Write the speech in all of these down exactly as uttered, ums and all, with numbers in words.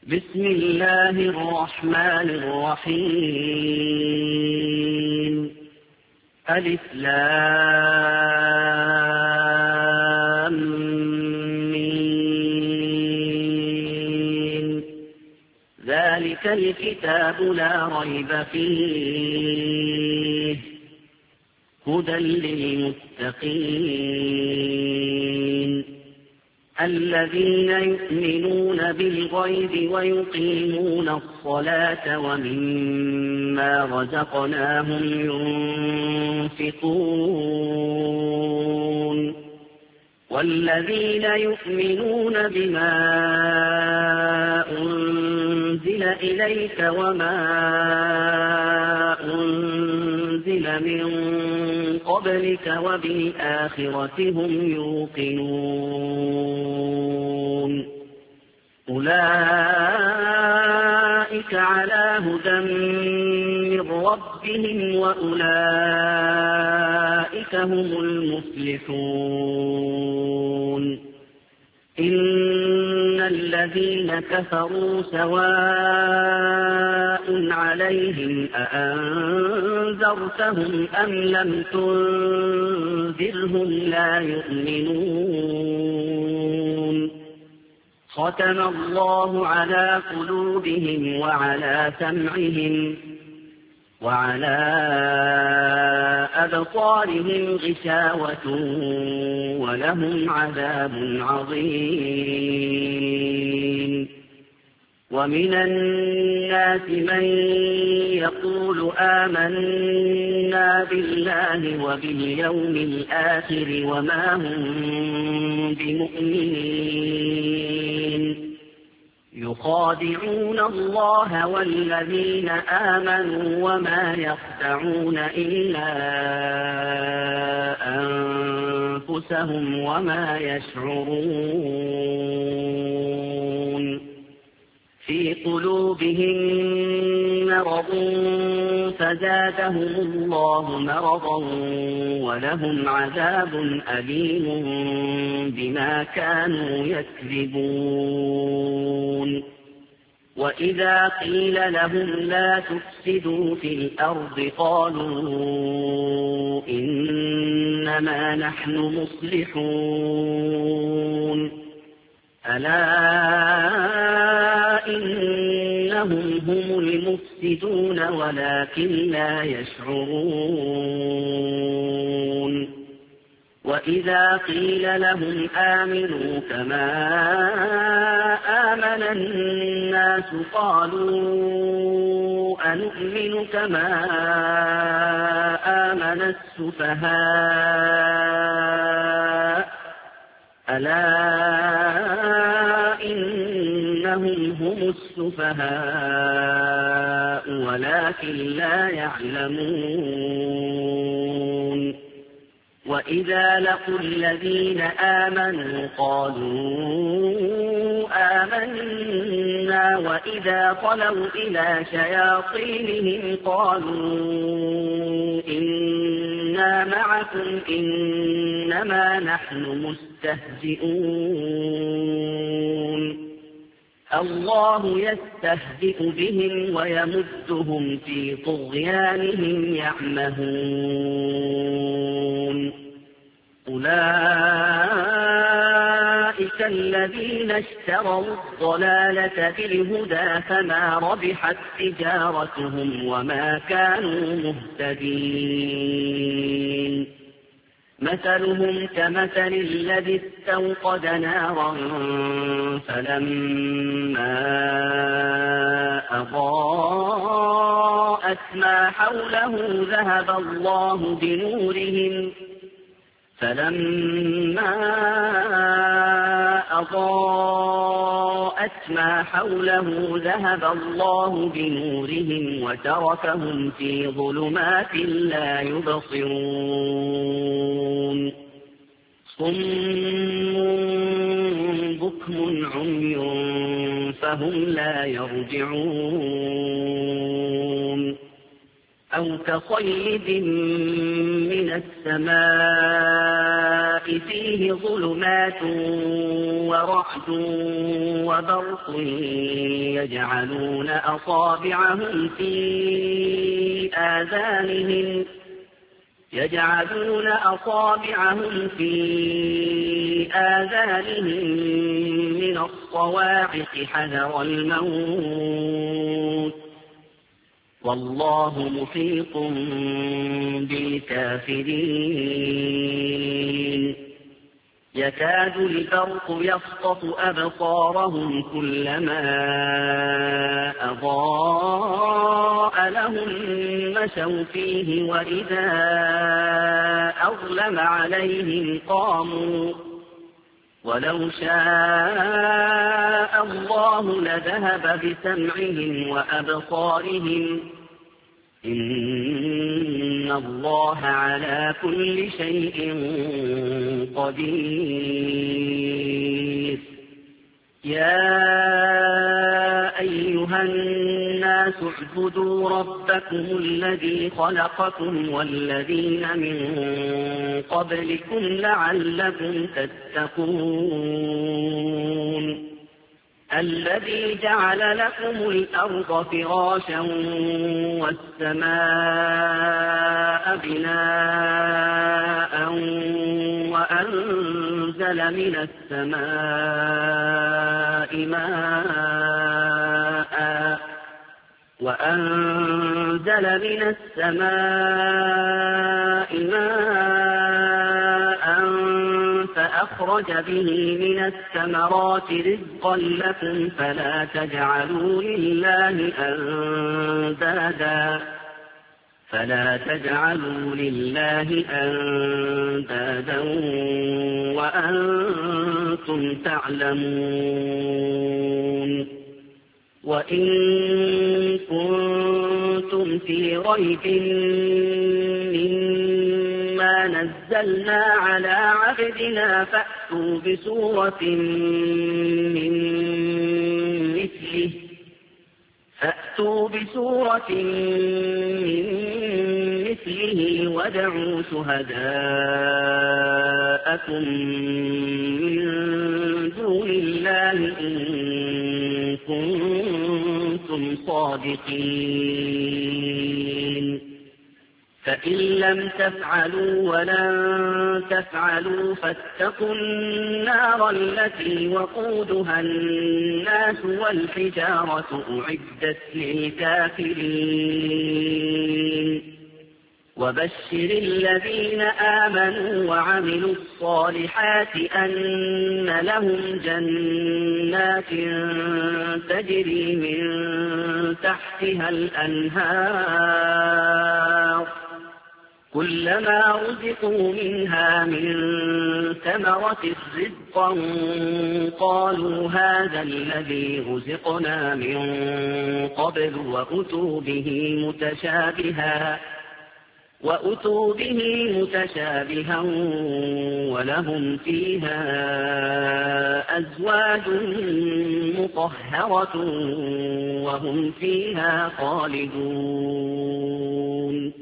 بسم الله الرحمن الرحيم. ألف لام ميم. ذلك الكتاب لا ريب فيه هدى للمتقين الذين يؤمنون بالغيب ويقيمون الصلاة ومما رزقناهم ينفقون والذين يؤمنون بما أنزل إليك وما أنزل من قبلك وبالآخرة هم يوقنون أولئك على هدى من ربهم وأولئك هم المفلحون. إن الذين كفروا سواء عليهم أأنذرتهم أم لم تنذرهم لا يؤمنون. ختم الله على قلوبهم وعلى سمعهم وعلى أبصارهم غشاوة ولهم عذاب عظيم. ومن الناس من يقول آمنا بالله وباليوم الآخر وما هم بمؤمنين يخادعون الله والذين آمنوا وما يخدعون إلا أنفسهم وما يشعرون. في قلوبهم مرض فزادهم الله مرضا ولهم عذاب أليم بما كانوا يكذبون. وإذا قيل لهم لا تفسدوا في الأرض قالوا إنما نحن مصلحون. ألا إنهم هم المفسدون ولكن لا يشعرون. وإذا قيل لهم آمنوا كما آمن الناس قالوا أنؤمن كما آمن السفهاء. ألا إنهم هم السفهاء ولكن لا يعلمون. وإذا لقوا الذين آمنوا قالوا آمنا وإذا خلوا إلى شياطينهم قالوا إنا معكم إنما نحن مستهزئون. الله يستهزئ بهم ويمدهم في طغيانهم يعمهون. أولئك الذين اشتروا الضلالة بالهدى فما ربحت تجارتهم وما كانوا مهتدين. مثلهم كمثل الذي استوقد نارا فلما أضاءت ما حوله ذهب الله بنورهم فلما أضاءت ما حوله ذهب الله بنورهم وتركهم في ظلمات لا يبصرون. صم بكم عمي فهم لا يرجعون. أو كصيب من السماء فيه ظلمات ورعد وبرق يجعلون أصابعهم في آذانهم يجعلون أصابعهم في آذانهم من الصواعق حذر الموت والله محيط بالكافرين يكاد البرق يخطف أبصارهم كلما أضاء لهم مشوا فيه وإذا أظلم عليهم قاموا ولو شاء الله لذهب بسمعهم وأبصارهم إن الله على كل شيء قدير يا أيها الناس اعبدوا ربكم الذي خلقكم والذين من قبلكم لعلكم تتقون الذي جعل لكم الأرض فراشا والسماء بناء وأنزل من السماء ماء وأنزل من السماء ماء فأخرج به من الثمرات رزقا لكم فلا تجعلوا لله أندادا فلا تجعلوا لله أندادا وأنتم تعلمون وإن كنتم في ريب مما نزلنا على عبدنا فأتوا بسورة من مثله فأتوا بسورة من مثله وادعوا شهداءكم من دون الله إن كنتم صادقين فإن لم تفعلوا ولن تفعلوا فاتقوا النار التي وقودها الناس والحجارة أعدت للكافرين وبشر الذين آمنوا وعملوا الصالحات أن لهم جنات تجري من تحتها الأنهار كلما رزقوا منها من ثمرة رزقا قالوا هذا الذي رزقنا من قبل وأتوا به متشابها وأتوا به متشابها ولهم فيها أزواج مطهرة وهم فيها خالدون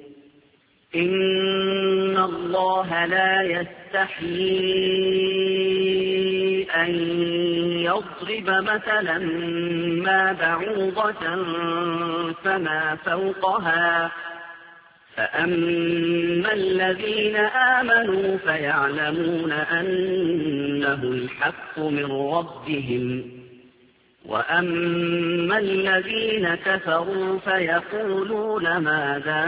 إن الله لا يستحيي أن يضرب مثلا ما بعوضة فما فوقها فأما الذين آمنوا فيعلمون أنه الحق من ربهم وأما الذين كفروا فيقولون ماذا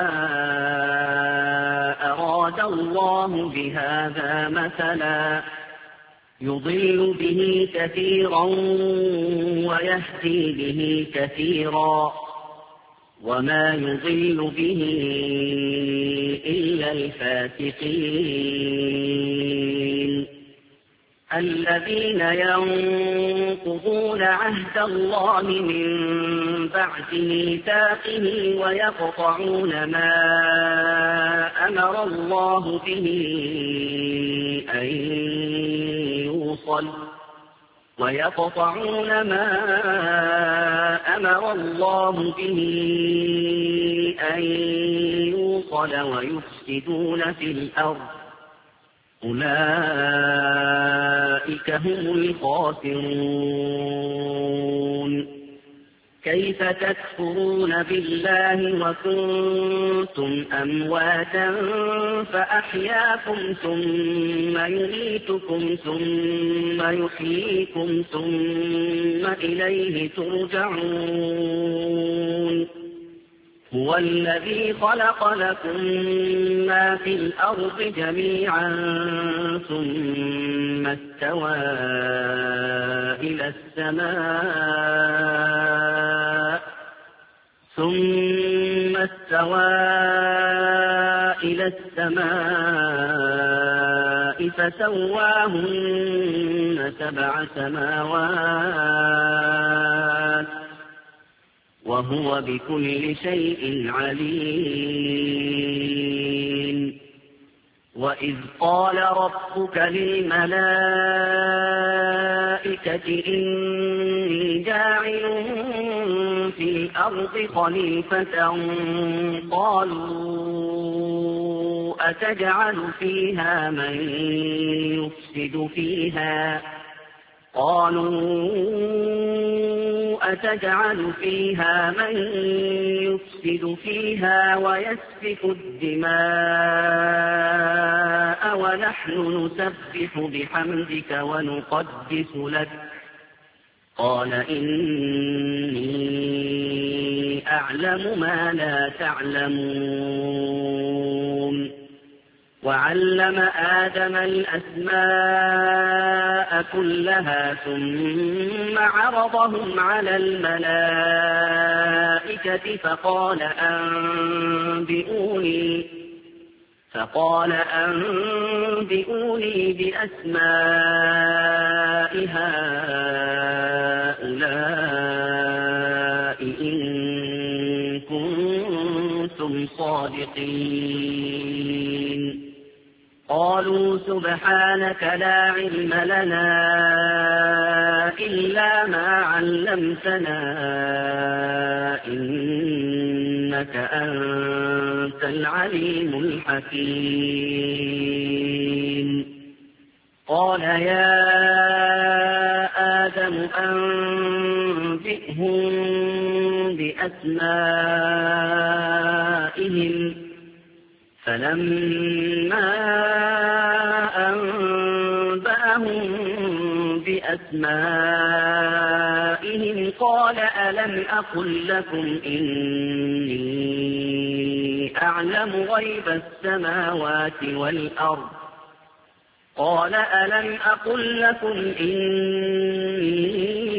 أراد الله بهذا مثلا يضل به كثيرا ويهدي به كثيرا وما يضل به إلا الفاسقين الذين ينقضون عهد الله من بعد ميثاقه ويقطعون ما أمر الله به أن يوصل ويقطعون ما أمر أمر الله به أن يوصل ويفسدون في الأرض أولئك هم الخاسرون. كيف تكفرون بالله وكنتم أمواتا فأحياكم ثم يميتكم ثم يحييكم ثم إليه ترجعون. هو الذي خلق لكم ما في الأرض جميعا ثم استوى إلى السماء ثم استوى إلى السماء فسواهن سبع سماوات وهو بكل شيء عليم. وإذ قال ربك للملائكة إني جاعل في الأرض خليفة قالوا أتجعل فيها من يفسد فيها قالوا أتجعل فيها من يفسد فيها ويسفك الدماء ونحن نسبح بحمدك ونقدس لك قال إني أعلم ما لا تعلمون. وعلم آدم الأسماء كلها ثم عرضهم على الملائكة فقال أنبئوني فقال أنبئوني بأسماء هؤلاء إن كنتم صادقين. قالوا سبحانك لا علم لنا إلا ما علمتنا إنك أنت العليم الحكيم. قال يا آدم أنبئهم بأسمائهم فلما أنبأهم بأسمائهم قال ألم أقل لكم إني أعلم غيب السماوات والأرض قال ألم أقل لكم إني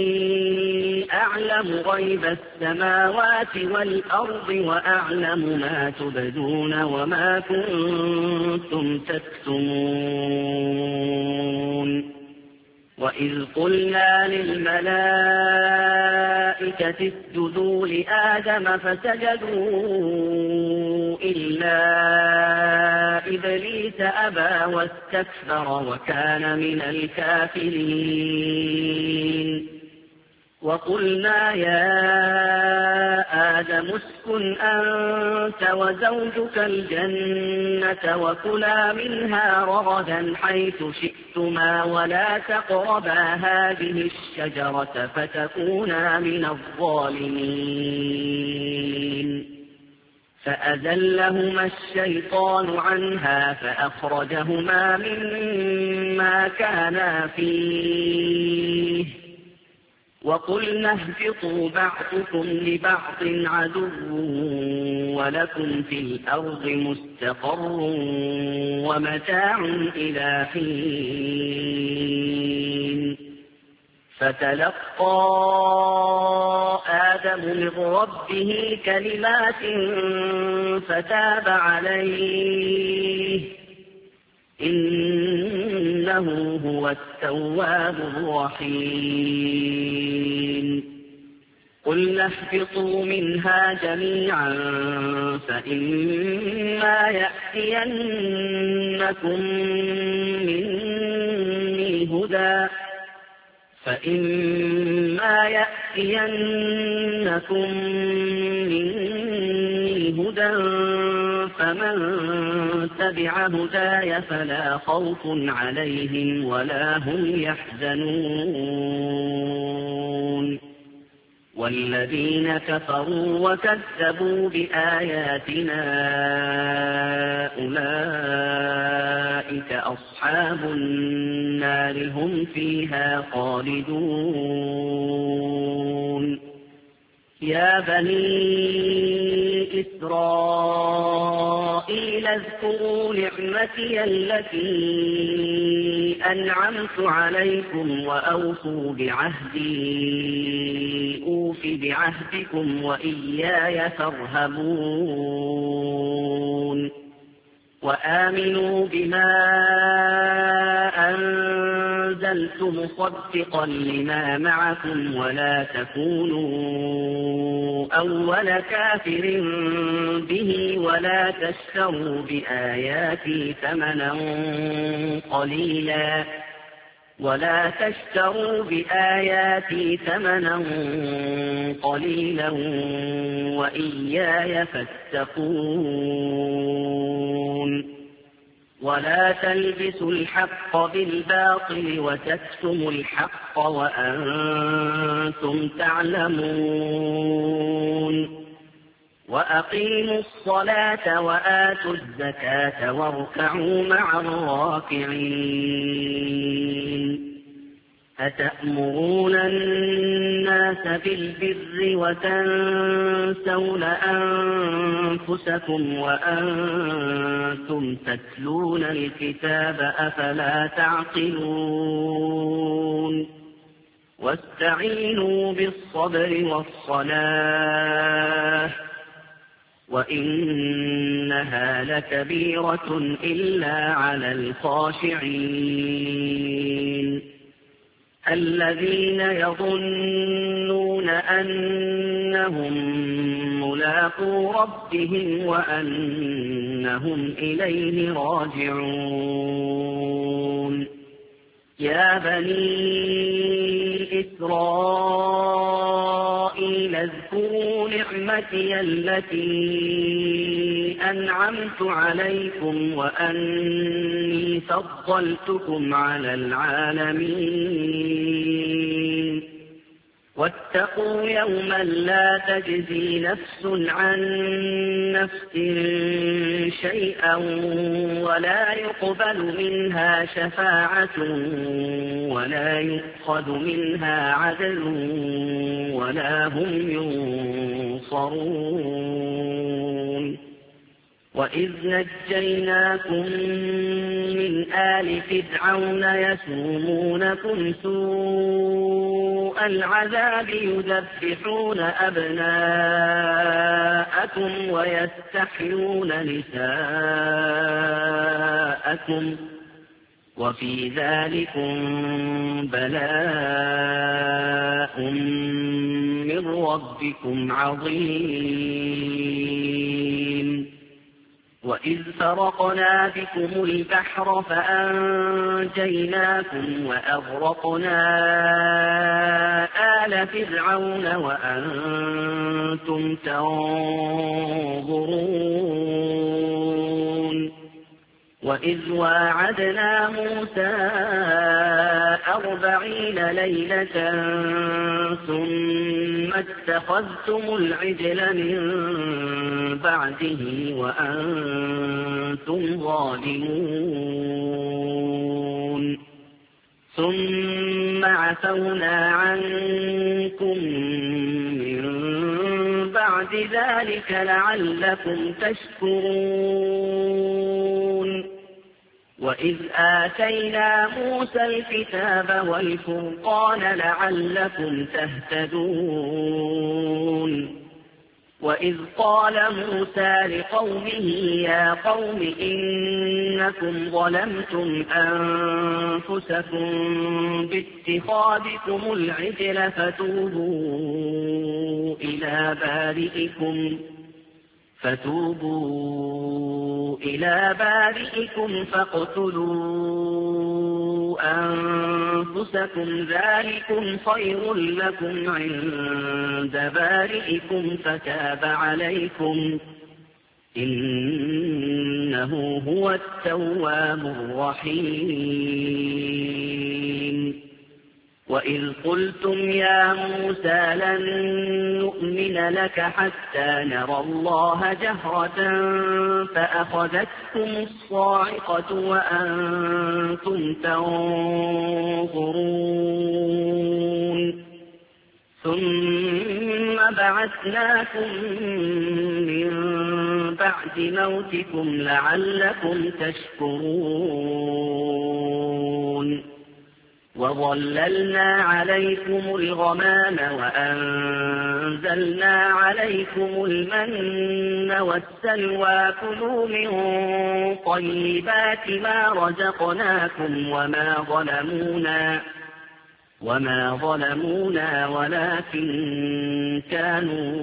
أعلم غيب السماوات والأرض وأعلم ما تبدون وما كنتم تكتمون. وإذ قلنا للملائكة اسجدوا لآدم فسجدوا إلا إبليس أبى واستكبر وكان من الكافرين. وقلنا يا آدم اسكن أنت وزوجك الجنة وكلا منها رغدا حيث شئتما ولا تقربا هذه الشجرة فتكونا من الظالمين. فأزلهما الشيطان عنها فأخرجهما مما كانا فيه وقلنا اهبطوا بعضكم لبعض عدو ولكم في الأرض مستقر ومتاع إلى حين. فتلقى آدم من ربه كلمات فتاب عليه إنه هو التواب الرحيم. قلنا اهبطوا منها جميعا فإما يأتينكم مني هدى فإما يأتينكم يأتينكم مني هدى فمن تبع هداي فلا خوف عليهم ولا هم يحزنون والذين كفروا وكذبوا بآياتنا أولئك أصحاب النار هم فيها خالدون يا بني إسرائيل اذكروا نعمتي التي أنعمت عليكم وأوفوا بعهدي أوف بعهدكم وإياي فارهبون وآمنوا بما أنزلت مصدقا لما معكم ولا تكونوا أول كافر به ولا تشتروا بآياتي ثمنا قليلا ولا تشتروا بآياتي ثمنا قليلا وإياي فاتقون ولا تلبسوا الحق بالباطل وتكتموا الحق وأنتم تعلمون وأقيموا الصلاة وآتوا الزكاة واركعوا مع الراكعين أتأمرون الناس بالبر وتنسون أنفسكم وأنتم تتلون الكتاب أفلا تعقلون واستعينوا بالصبر والصلاة وإنها لكبيرة إلا على الخاشعين الذين يظنون أنهم ملاقو ربهم وأنهم إليه راجعون يا بني إسرائيل اذكروا نعمتي التي أنعمت عليكم وأني فضلتكم على العالمين واتقوا يوما لا تجزي نفس عن نفس شيئا ولا يقبل منها شفاعة ولا يؤخذ منها عدل ولا هم ينصرون وإذ نجيناكم من آل فرعون يسومونكم سوء العذاب يذبحون أبناءكم ويستحيون نساءكم وفي ذلكم بلاء من ربكم عظيم وإذ فرقنا بكم البحر فأنجيناكم وأغرقنا آل فرعون وأنتم تنظرون وإذ واعدنا موسى أربعين ليلة ثم اتخذتم العجل من بعده وأنتم ظالمون ثم عفونا عنكم من بعد ذلك لعلكم تشكرون وإذ آتينا موسى الكتاب والفرقان لعلكم تهتدون وإذ قال موسى لقومه يا قوم إنكم ظلمتم أنفسكم باتخاذكم العجل فتوبوا إلى بارئكم فتوبوا إلى بارئكم فاقتلوا أنفسكم ذلكم خير لكم عند بارئكم فتاب عليكم إنه هو التواب الرحيم. وإذ قلتم يا موسى لن نؤمن لك حتى نرى الله جهرة فأخذتكم الصاعقة وأنتم تنظرون ثم بعثناكم من بعد موتكم لعلكم تشكرون وظللنا عليكم الغمام وأنزلنا عليكم المن والسلوى كلوا من طيبات ما رزقناكم وما ظلمونا وما ظلمونا ولكن كانوا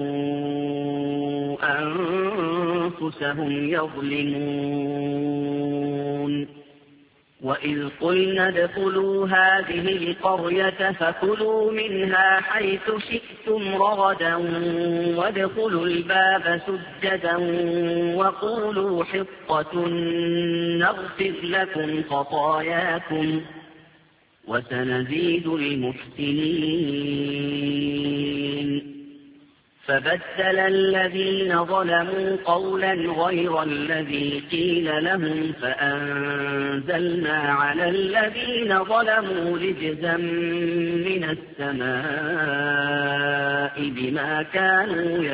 أنفسهم يظلمون. وإذ قلنا ادخلوا هذه القرية فكلوا منها حيث شئتم رغدا وادخلوا الباب سجدا وقولوا حطة نغفر لكم خطاياكم وسنزيد المحسنين. فبدل الذين ظلموا قولا غير الذي قيل لهم فأنزلنا على الذين ظلموا رجزا من السماء بما كانوا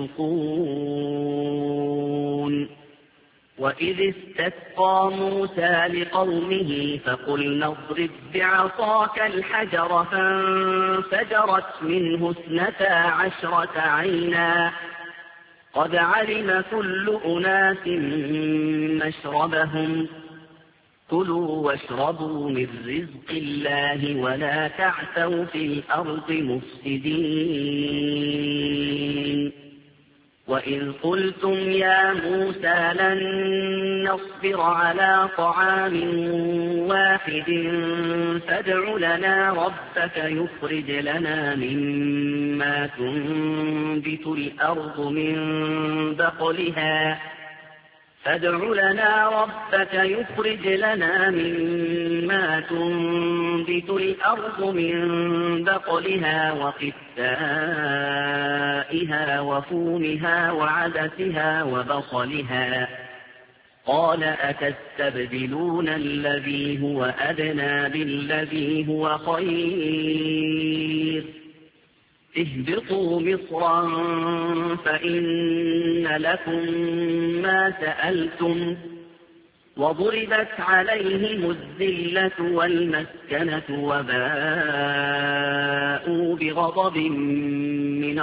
يفسقون. وإذ استسقى موسى لقومه فقلنا اضرب بعصاك الحجر فانفجرت منه اثنتا عشرة عينا قد علم كل أناس مشربهم كلوا واشربوا من رزق الله ولا تعثوا في الأرض مفسدين. وإذ قلتم يا موسى لن نصبر على طعام واحد فادع لنا ربك يخرج لنا مما تنبت الأرض من بقلها فادع لنا ربك يخرج لنا مما تنبت الأرض من بقلها وقثائها وفومها وعدسها وبصلها قال أتستبدلون الذي هو أدنى بالذي هو خير اهبطوا مصرا فإن لكم ما سألتم وضربت عليهم الذلة والمسكنة وباءوا بغضب من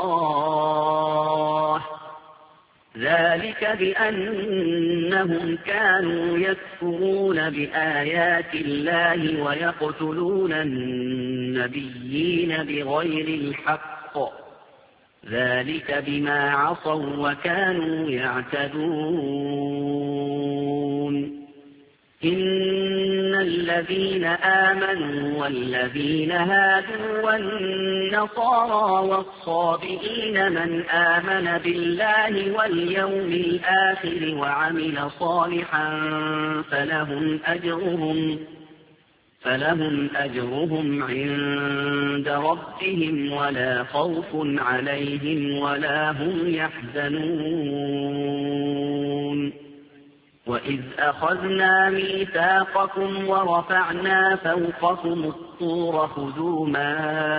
الله ذلك بأنهم كانوا يكفرون بآيات الله ويقتلون النبيين بغير الحق ذلك بما عصوا وكانوا يعتدون. إن الذين آمنوا والذين هادوا والنصارى والصابئين من آمن بالله واليوم الآخر وعمل صالحا فلهم أجرهم فلهم أجرهم عند ربهم ولا خوف عليهم ولا هم يحزنون. وإذ أخذنا ميثاقكم ورفعنا فوقكم الطور خذوا ما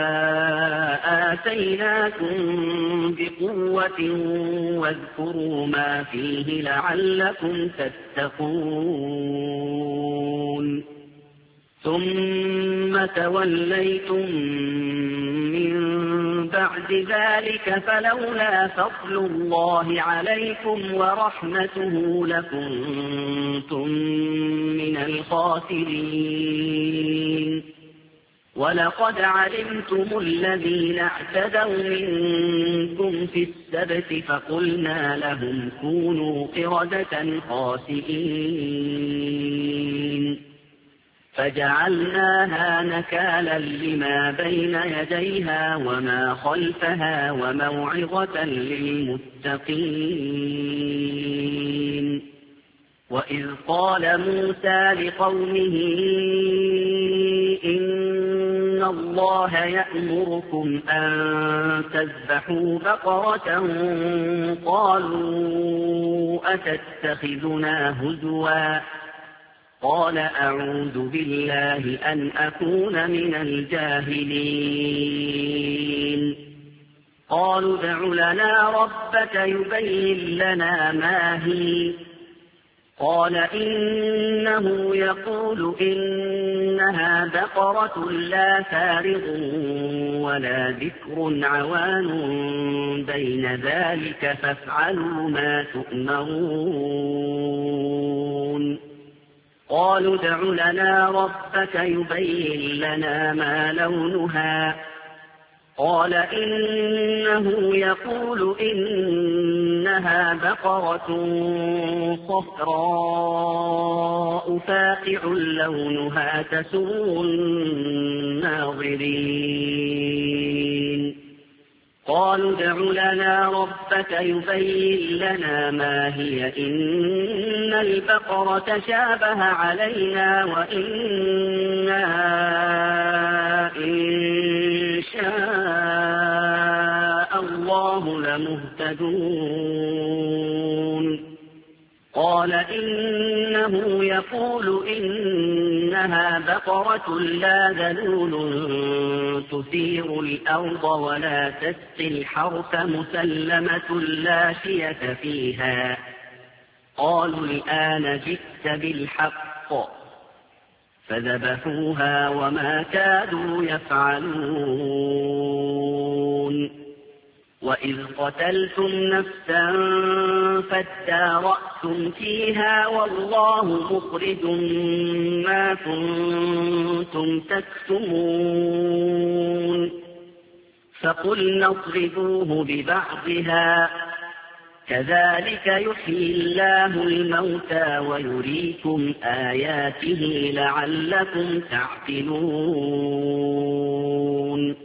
آتيناكم بقوة واذكروا ما فيه لعلكم تتقون. ثم توليتم من بعد ذلك فلولا فضل الله عليكم ورحمته لكنتم من الخاسرين. ولقد علمتم الذين اعتدوا منكم في السبت فقلنا لهم كونوا قردة خاسئين فجعلناها نكالا لما بين يديها وما خلفها وموعظة للمتقين. وإذ قال موسى لقومه إن الله يأمركم أن تذبحوا بقرة قالوا أتتخذنا هزوا قال أعوذ بالله أن أكون من الجاهلين. قالوا ادع لنا ربك يبين لنا ما هي قال إنه يقول إنها بقرة لا فارغ ولا بكر عوان بين ذلك فافعلوا ما تؤمرون. قالوا ادع لنا ربك يبين لنا ما لونها قال إنه يقول إنها بقرة صفراء فاقع لونها تسر الناظرين. قالوا ادع لنا ربك يبين لنا ما هي إن البقرة شابه علينا وإنا إن شاء الله لمهتدون. قال إنه يقول إنها بقرة لا ذلول تثير الأرض ولا تسقي الحرث مسلمة لا شية فيها. قالوا الآن جئت بالحق فذبحوها وما كادوا يفعلون. وإذ قتلتم نفسا فادارأتم فيها والله مخرج ما كنتم تكتمون. فقلنا اضربوه ببعضها كذلك يحيي الله الموتى ويريكم آياته لعلكم تعقلون.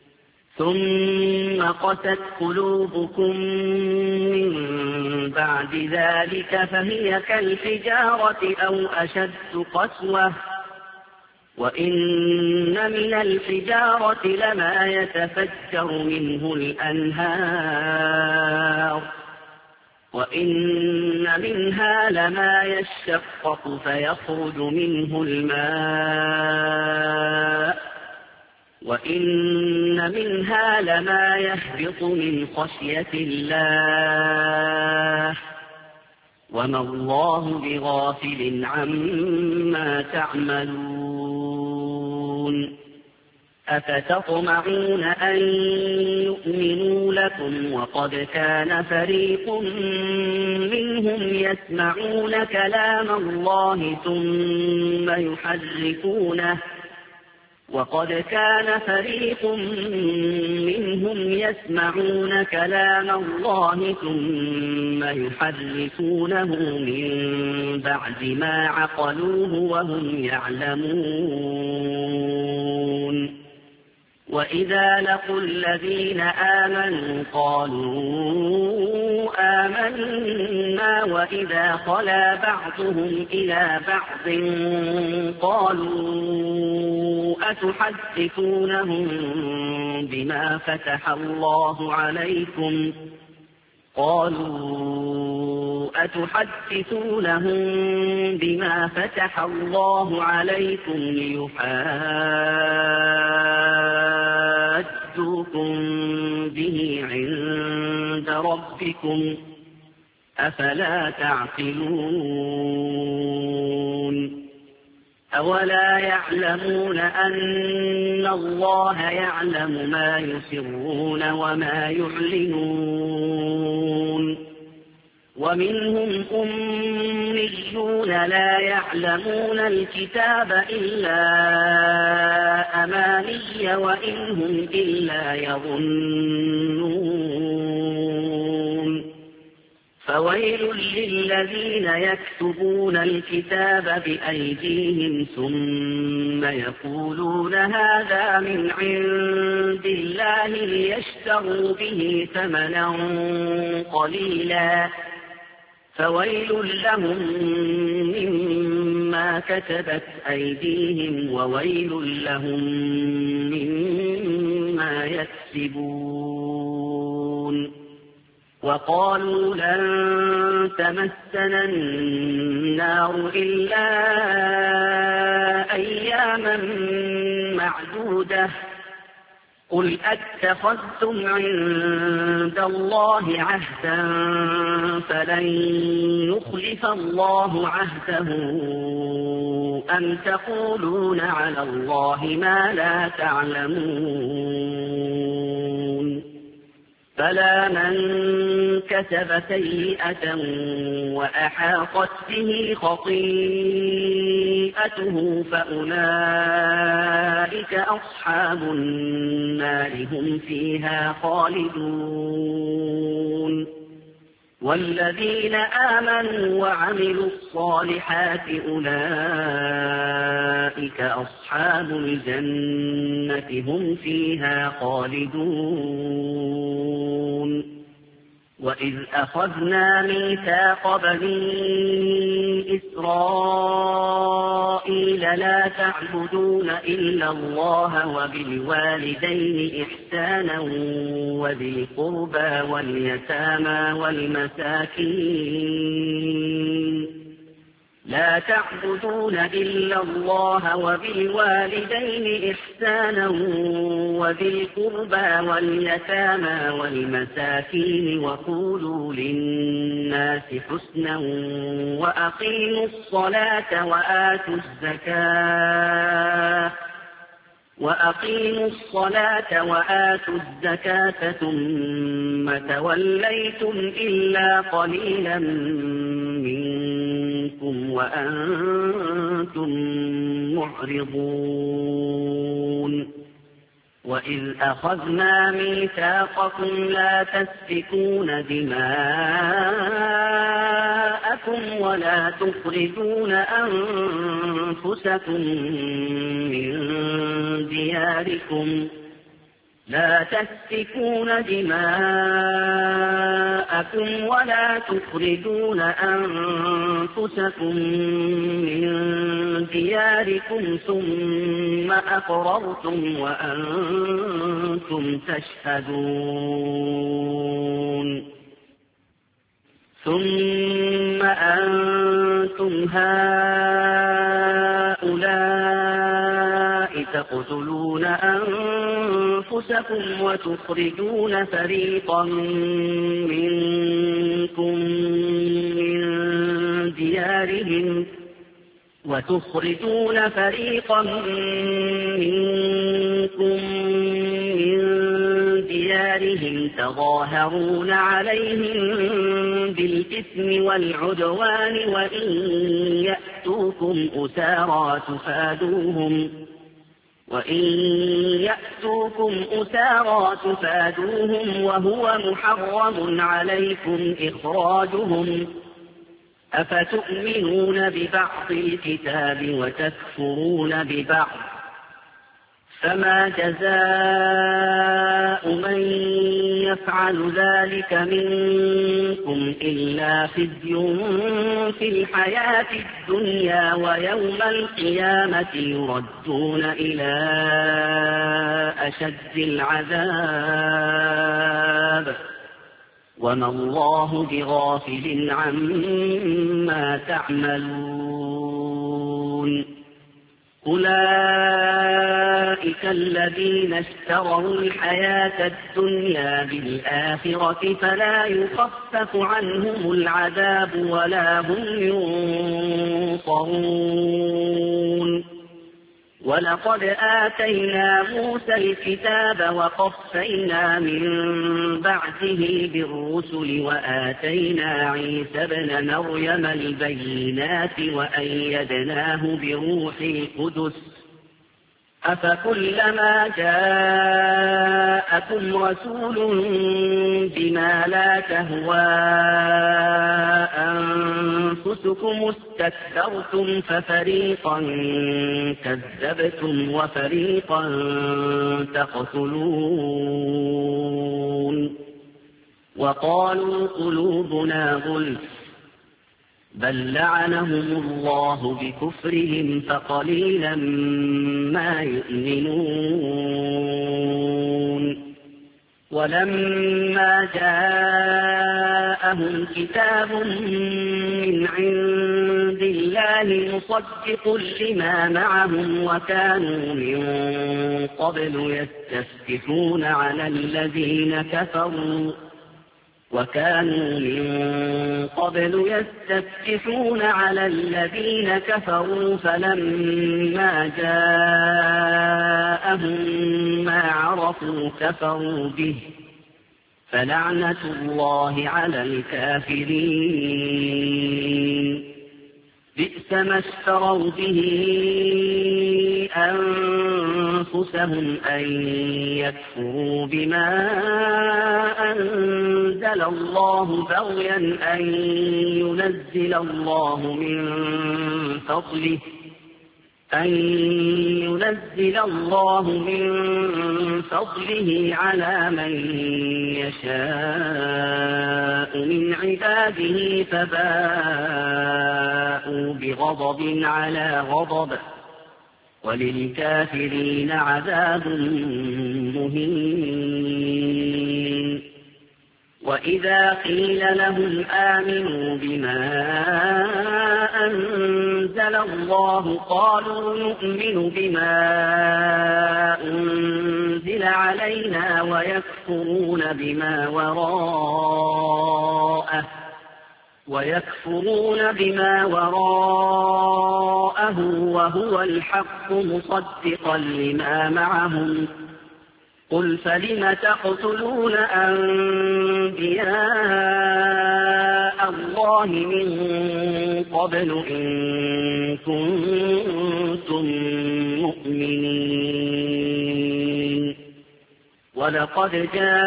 ثم قست قلوبكم من بعد ذلك فهي كالحجارة أو أشد قسوة وإن من الحجارة لما يتفجر منه الأنهار وإن منها لما يشقق فيخرج منه الماء وإن منها لما يهبط من خشية الله وما الله بغافل عما تعملون. أفتطمعون أن يؤمنوا لكم وقد كان فريق منهم يسمعون كلام الله ثم يحرفونه وقد كان فريق منهم يسمعون كلام الله ثم يحرفونه من بعد ما عقلوه وهم يعلمون. وإذا لقوا الذين آمنوا قالوا آمنا وإذا خلا بعضهم إلى بعض قالوا أتحدثونهم بما فتح الله عليكم قالوا أتحدثونهم بما فتح الله عليكم ليحاجوكم به عند ربكم أفلا تعقلون. أولا يعلمون أن الله يعلم ما يسرون وما يعلنون ومنهم أميون لا يعلمون الكتاب إلا أماني وإن هم إلا يظنون فويل للذين يكتبون الكتاب بأيديهم ثم يقولون هذا من عند الله ليشتروا به ثمنا قليلا فويل لهم مما كتبت أيديهم وويل لهم مما يكسبون وقالوا لن تمسنا النار إلا أياما معدودة قل أتخذتم عند الله عهدا فلن يخلف الله عهده أم تقولون على الله ما لا تعلمون فلا من كسب سيئة وأحاطت به خطيئته فأولئك أصحاب النار هم فيها خالدون والذين آمنوا وعملوا الصالحات أولئك أصحاب الجنة هم فيها خالدون وإذ أخذنا ميثاق بني إسرائيل لا تعبدون إلا الله وبالوالدين إحسانا وذي القربى واليتامى والمساكين لا تعبدون إلا الله وبالوالدين إحسانا وذي القربى واليتامى والمساكين وقولوا للناس حسنا وأقيموا الصلاة وآتوا الزكاة وأقيموا الصلاة وآتوا الزكاة ثم توليتم إلا قليلا منكم وأنتم معرضون وإذ أخذنا ميثاقكم لا تسفكون دماءكم ولا تخرجون أنفسكم من دياركم لا تسفكون دماءكم ولا تخرجون أنفسكم من دياركم ثم أقررتم وأنتم تشهدون ثم أنتم هؤلاء تقتلون أنفسكم وتخرجون فريقا منكم من ديارهم وتخرجون فريقا منكم من ديارهم تظاهرون عليهم بالإثم والعدوان وإن يأتوكم أسارى تفادوهم وإن يأتوكم أسارى تفادوهم وهو محرم عليكم إخراجهم أفتؤمنون ببعض الكتاب وتكفرون ببعض فما جزاء من يفعل ذلك منكم إلا خزي في الحياة الدنيا ويوم القيامة يردون إلى أشد العذاب وما الله بغافل عما تعملون أولئك الذين اشتروا الحياة الدنيا بالآخرة فلا يخفف عنهم العذاب ولا هم ينصرون ولقد آتينا موسى الكتاب وقفينا من بعده بالرسل وآتينا عيسى ابن مريم البينات وأيدناه بروح القدس أفكلما جاءكم رسول بما لا تهوى أنفسكم استكبرتم ففريقا كذبتم وفريقا تقتلون وقالوا قلوبنا غلف بل لعنهم الله بكفرهم فقليلا ما يؤمنون ولما جاءهم كتاب من عند الله مصدق لما معهم وكانوا من قبل يستفتحون على الذين كفروا وكانوا من قبل يستفتحون على الذين كفروا فلما جاءهم ما عرفوا كفروا به فلعنة الله على الكافرين بئس ما اشتروا به أنفسهم أن يكفروا بما أنزل الله بغيا أن ينزل الله من فضله أن ينزل الله من فضله على من يشاء من عباده فباءوا بغضب على غضب وللكافرين عذاب مهين وإذا قيل لهم آمنوا بما أنزل الله قالوا نؤمن بما أنزل علينا ويكفرون بما وراءه ويكفرون بما وراءه وهو الحق مصدقا لما معهم قل فلم تقتلون أنبياء الله من قبل إن كنتم مؤمنين ولقد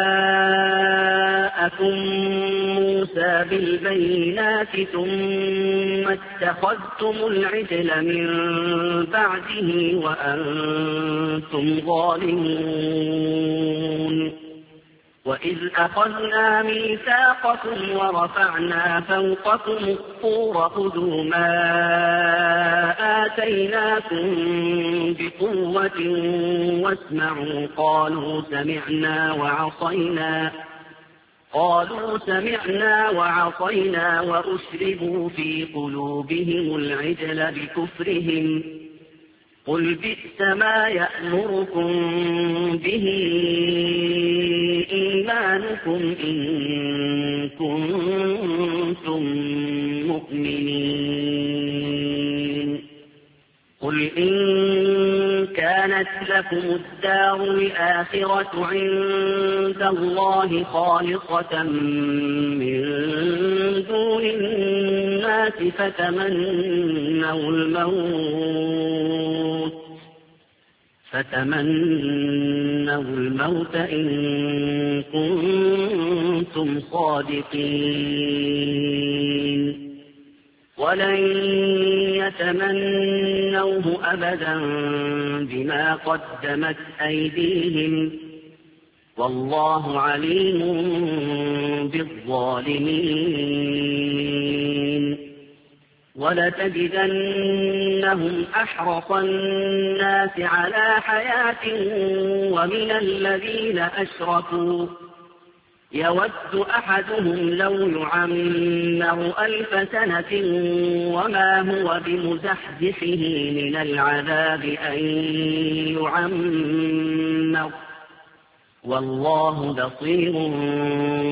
جاءكم موسى بالبينات ثم اتخذتم العجل من بعده وأنتم ظالمون وإذ أخذنا ميثاقكم ورفعنا فوقكم الطور خذوا ما آتيناكم بقوة واسمعوا قالوا سمعنا وعصينا قالوا سمعنا وعصينا وأشربوا في قلوبهم العجل بكفرهم قل بئس ما يأمركم به إيمانكم إن كنتم مؤمنين قل إن كانت لكم الدار الآخرة عند الله خالصة من دون الناس فتمنوا الموت فتمنوا الموت إن كنتم صادقين ولن يتمنوه أبدا بما قدمت أيديهم والله عليم بالظالمين ولتجدنهم أحرص الناس على حياة ومن الذين أشركوا يود أحدهم لو يعمر ألف سنة وما هو بمزحزحه من العذاب أن يعمر والله بصير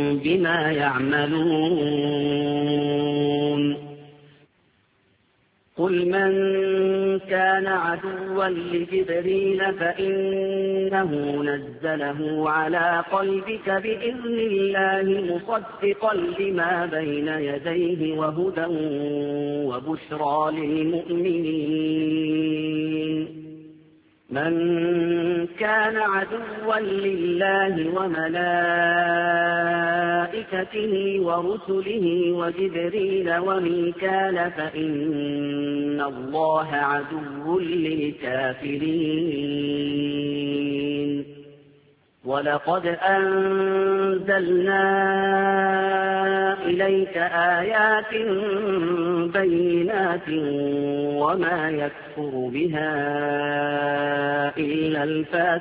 بما يعملون قل من كان عدوا لجبريل فإنه نزله على قلبك بإذن الله مصدقا لما بين يديه وهدى وبشرى للمؤمنين من كان عدوا لله وملائكته ورسله وجبريل وميكال فإن الله عدو للكافرين ولقد أنزلنا إليك آيات بينات وما يكفر بها إلا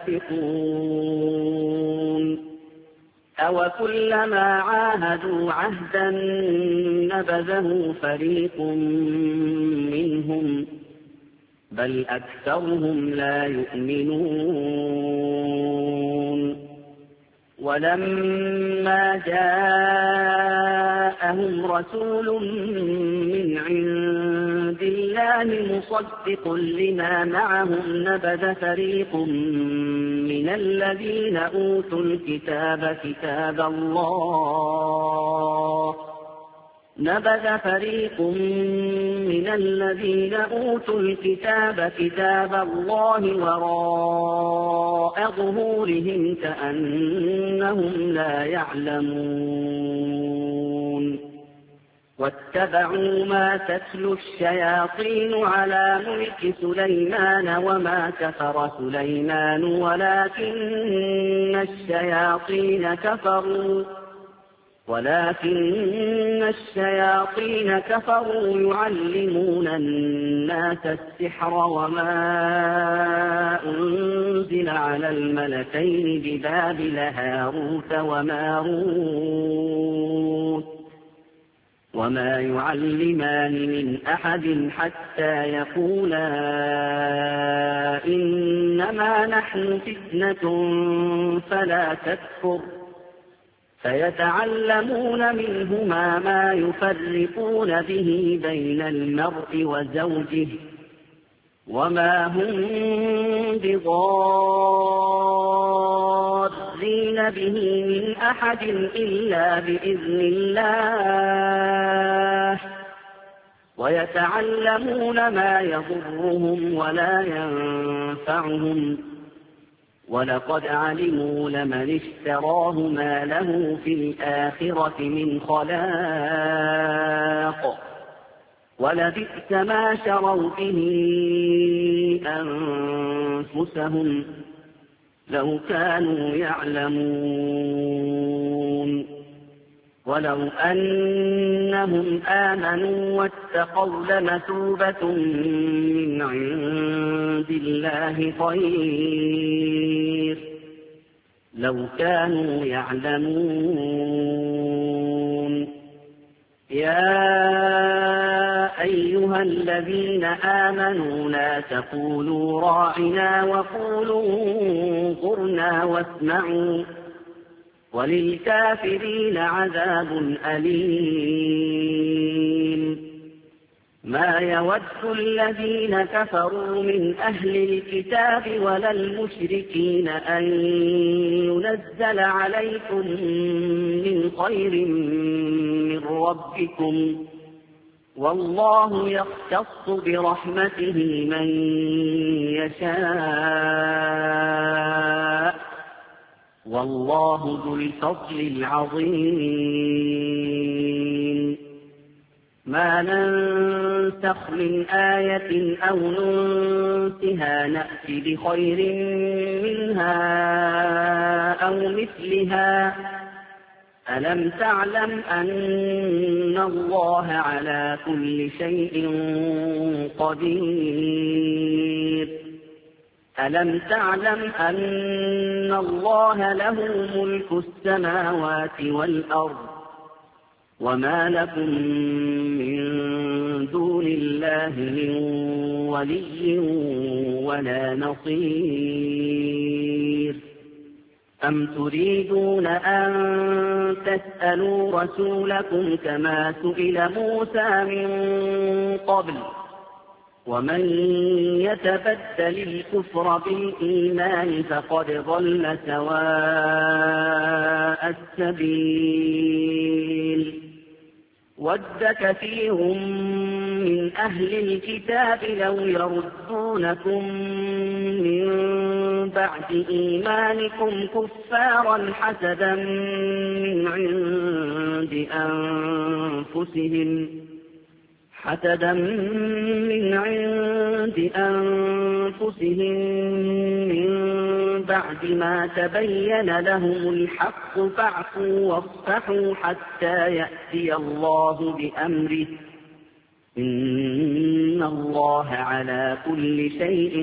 الفاسقون أوكلما عاهدوا عهدا نبذه فريق منهم بل أكثرهم لا يؤمنون ولما جاءهم رسول من عند الله مصدق لما معهم نبذ فريق من الذين أوتوا الكتاب كتاب الله نبذ فريق من الذين أوتوا الكتاب كتاب الله وراء ظهورهم كأنهم لا يعلمون واتبعوا ما تتلو الشياطين على ملك سليمان وما كفر سليمان ولكن الشياطين كفروا ولكن الشياطين كفروا يعلمون الناس السحر وما أنزل على الملكين ببابل هاروت وماروت وما يعلمان من أحد حتى يقولا إنما نحن فتنة فلا تكفر فيتعلمون منهما ما يفرقون به بين المرء وزوجه وما هم بضارين به من أحد إلا بإذن الله ويتعلمون ما يضرهم ولا ينفعهم ولقد علموا لمن اشتراه ما له في الآخرة من خلاق ولبئس ما شروا به أنفسهم لو كانوا يعلمون ولو أنهم آمنوا واتقوا لمثوبة من عند الله خير لو كانوا يعلمون يا أيها الذين آمنوا لا تقولوا راعنا وقولوا انظرنا واسمعوا وللكافرين عذاب أليم ما يود الذين كفروا من أهل الكتاب ولا المشركين أن ينزل عليكم من خير من ربكم والله يختص برحمته من يشاء والله ذو الفضل العظيم ما ننسخ من آية أو ننسها نأت بخير منها أو مثلها ألم تعلم أن الله على كل شيء قدير ألم تعلم أن الله له ملك السماوات والأرض وما لكم من دون الله من ولي ولا نصير أم تريدون أن تسألوا رسولكم كما سئل موسى من قبل ومن يتبدل الكفر بالإيمان فقد ضل سواء السبيل ود كثير من أهل الكتاب لو يردونكم من بعد إيمانكم كفارا حسدا من عند أنفسهم حسدا من عند أنفسهم من بعد ما تبين لهم الحق فاعفوا واصفحوا حتى يأتي الله بأمره إن الله على كل شيء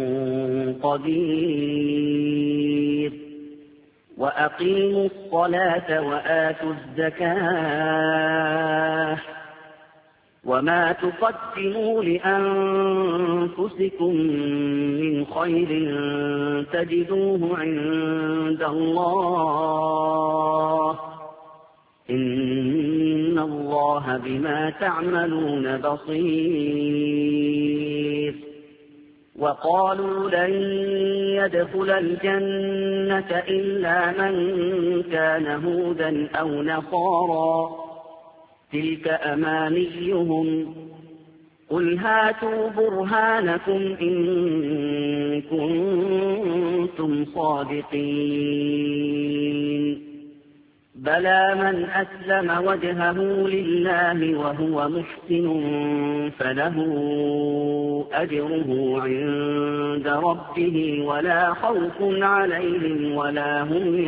قدير وأقيموا الصلاة وآتوا الزكاة وما تقدموا لأنفسكم من خير تجدوه عند الله إن الله بما تعملون بصير وقالوا لن يدخل الجنة إلا من كان هودا أو نصارى تلك أمانيهم قل هاتوا برهانكم إن كنتم صادقين بلى من أسلم وجهه لله وهو محسن فله أجره عند ربه ولا خوف عليهم ولا هم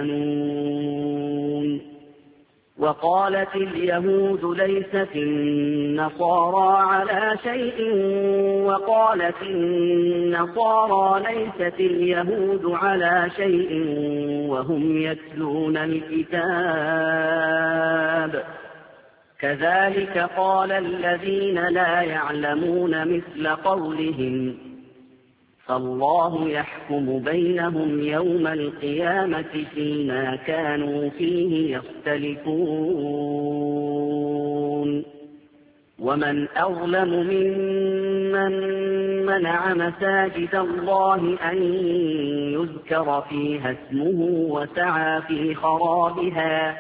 يحزنون وقالت اليهود ليست النصارى على شيء وقالت النصارى ليست اليهود على شيء وهم يتلون الكتاب كذلك قال الذين لا يعلمون مثل قولهم فالله يحكم بينهم يوم القيامة فيما كانوا فيه يختلفون ومن أظلم ممن منع مساجد الله أن يذكر فيها اسمه وسعى في خرابها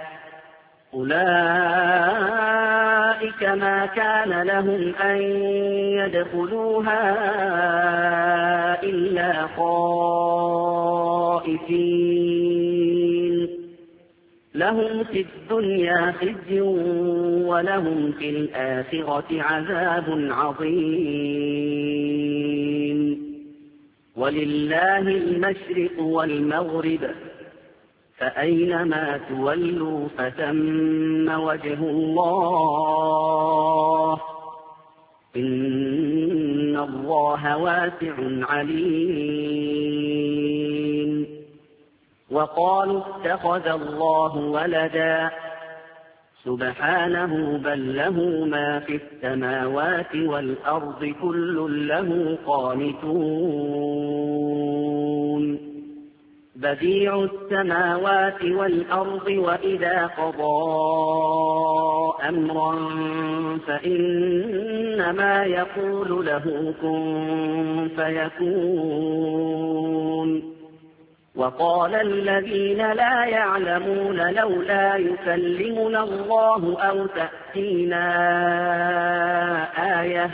أولئك ما كان لهم أن يدخلوها إلا خائفين لهم في الدنيا خزي ولهم في الآخرة عذاب عظيم ولله المشرق والمغرب فأينما تولوا فثم وجه الله إن الله واسع عليم وقالوا اتخذ الله ولدا سبحانه بل له ما في السماوات والأرض كل له قانتون بديع السماوات والأرض وإذا قضى أمرا فإنما يقول له كن فيكون وقال الذين لا يعلمون لولا يكلمنا الله أو تأتينا آية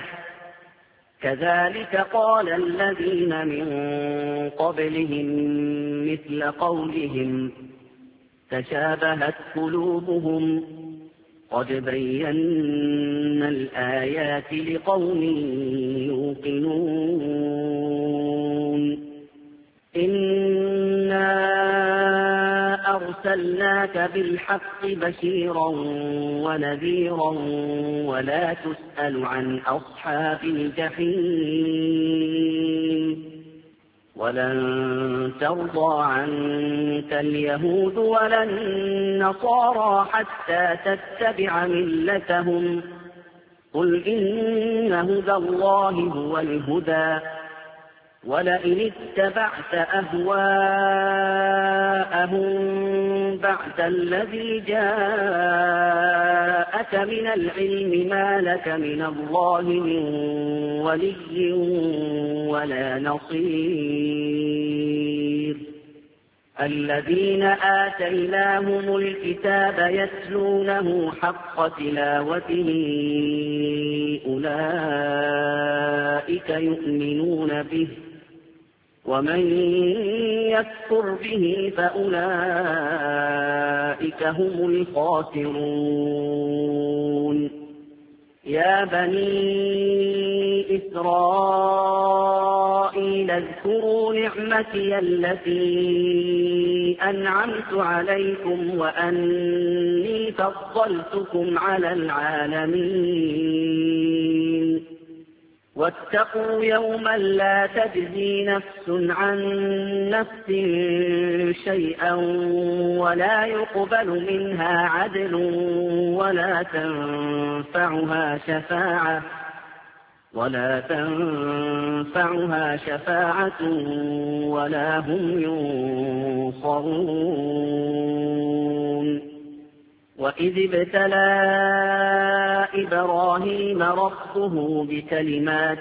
كذلك قال الذين من قبلهم مثل قولهم تشابهت قلوبهم قد بينا الآيات لقوم يوقنون إنا أرسلناك بالحق بشيرا ونذيرا ولا تسأل عن أصحاب الجحيم ولن ترضى عنك اليهود ولا النصارى حتى تتبع ملتهم قل إن هدى الله هو الهدى ولئن اتبعت أهواءهم بعد الذي جاءك من العلم ما لك من الله من ولي ولا نصير. الذين آتيناهم الكتاب يتلونه حق تلاوته أولئك يؤمنون به ومن يكفر به فأولئك هم الخاسرون. يا بني إسرائيل اذكروا نعمتي التي أنعمت عليكم وأني فضلتكم على العالمين. واتقوا يوما لا تجزي نفس عن نفس شيئا ولا يقبل منها عدل ولا تنفعها شفاعة ولا تنفعها شفاعة ولا هم ينصرون. وإذ ابتلى إبراهيم ربه بكلمات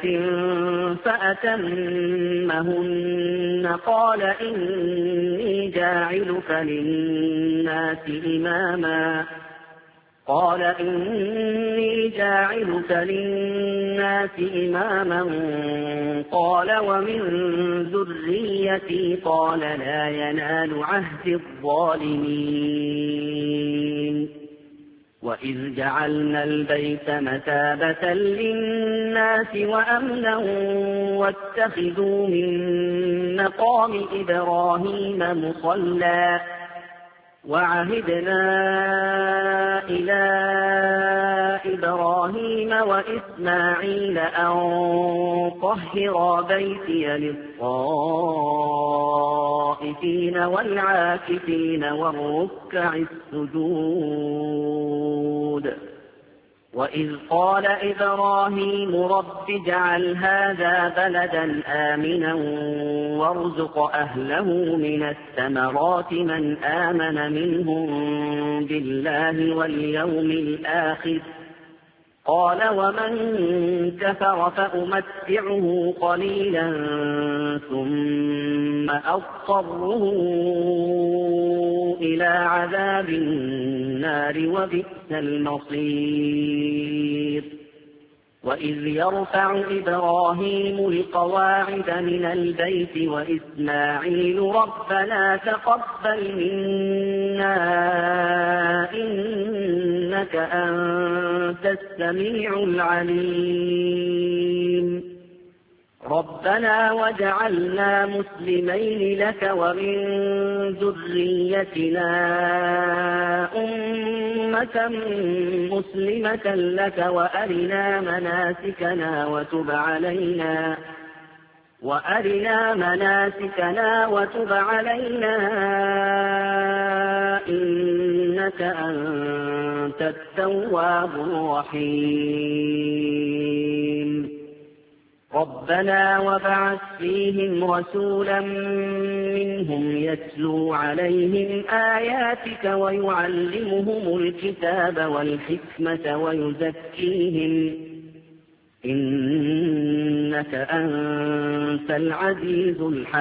فأتمهن قال إني جاعلك للناس إماما قال إني جاعلك للناس إماما قال ومن ذريتي قال لا ينال عهد الظالمين. وإذ جعلنا البيت مثابة للناس وأمنا واتخذوا من مقام إبراهيم مصلى وعهدنا إلى إبراهيم وإسماعيل أن طهرا بيتي للطائفين والعاكفين والركع السجود. وإذ قال إبراهيم رب اجعل هذا بلدا آمنا وارزق أهله من الثمرات من آمن منهم بالله واليوم الآخر قال ومن كفر فأمتعه قليلا ثم أضطره إلى عذاب النار وبئس المصير. وإذ يرفع إبراهيم القواعد من البيت وإسماعيل ربنا تقبل منا إنك أنت السميع العليم. ربنا وجعلنا مسلمين لك ومن ذريتنا أمة مسلمة لك وأرنا مناسكنا وتب علينا وأرنا مناسكنا وتب علينا إنك أنت التواب الرحيم. ربنا وابعث فيهم رسولا منهم يتلو عليهم آياتك ويعلمهم الكتاب والحكمة ويزكيهم إنك أنت العزيز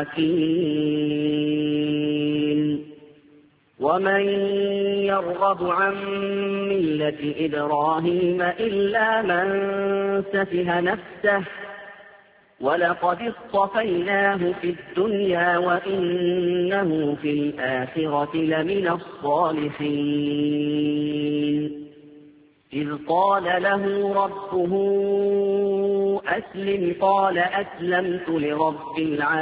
الحكيم. ومن يرغب عن ملة إبراهيم إلا من سفه نفسه ولقد اصطفيناه في الدنيا وإنه في الآخرة لمن الصالحين. إذ قال له ربه أسلم قال أسلمت لرب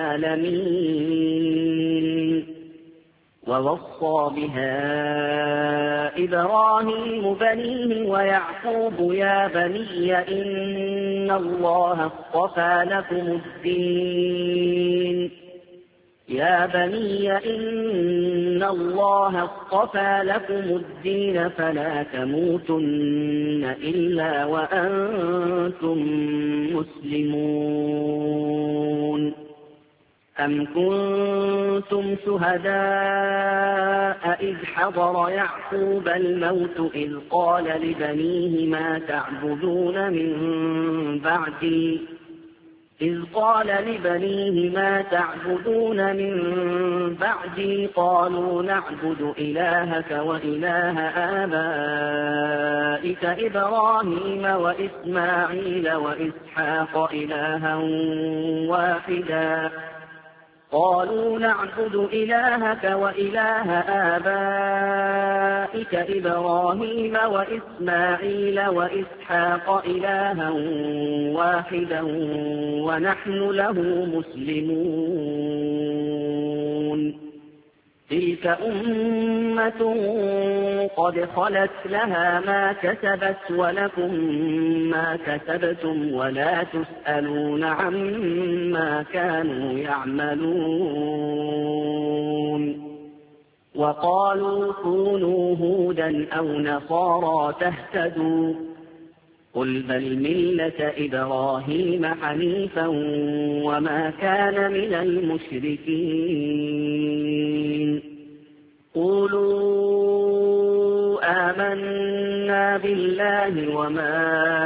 العالمين. ووصى بها إبراهيم بنيه ويعقوب يا بني إن الله اصطفى لكم الدين يا بني إن الله اصطفى لكم الدين فلا تموتن إلا وأنتم مسلمون. أم كنتم شهداء إذ حضر يعقوب الموت إذ قال لبنيه ما تعبدون من بعدي إذ قال لبنيه ما تعبدون من بعدي قالوا نعبد إلهك وإله آبائك إبراهيم وإسماعيل وإسحاق إلها واحدا قالوا نعبد إلهك وإله آبائك إبراهيم وإسماعيل وإسحاق إلها واحدا ونحن له مسلمون تلك أمة قد خلت لها ما كسبت ولكم ما كسبتم ولا تسألون عما كانوا يعملون وقالوا كونوا هودا أو نصارى تهتدوا قل بل ملة إبراهيم حنيفا وما كان من المشركين قولوا آمنا بالله وما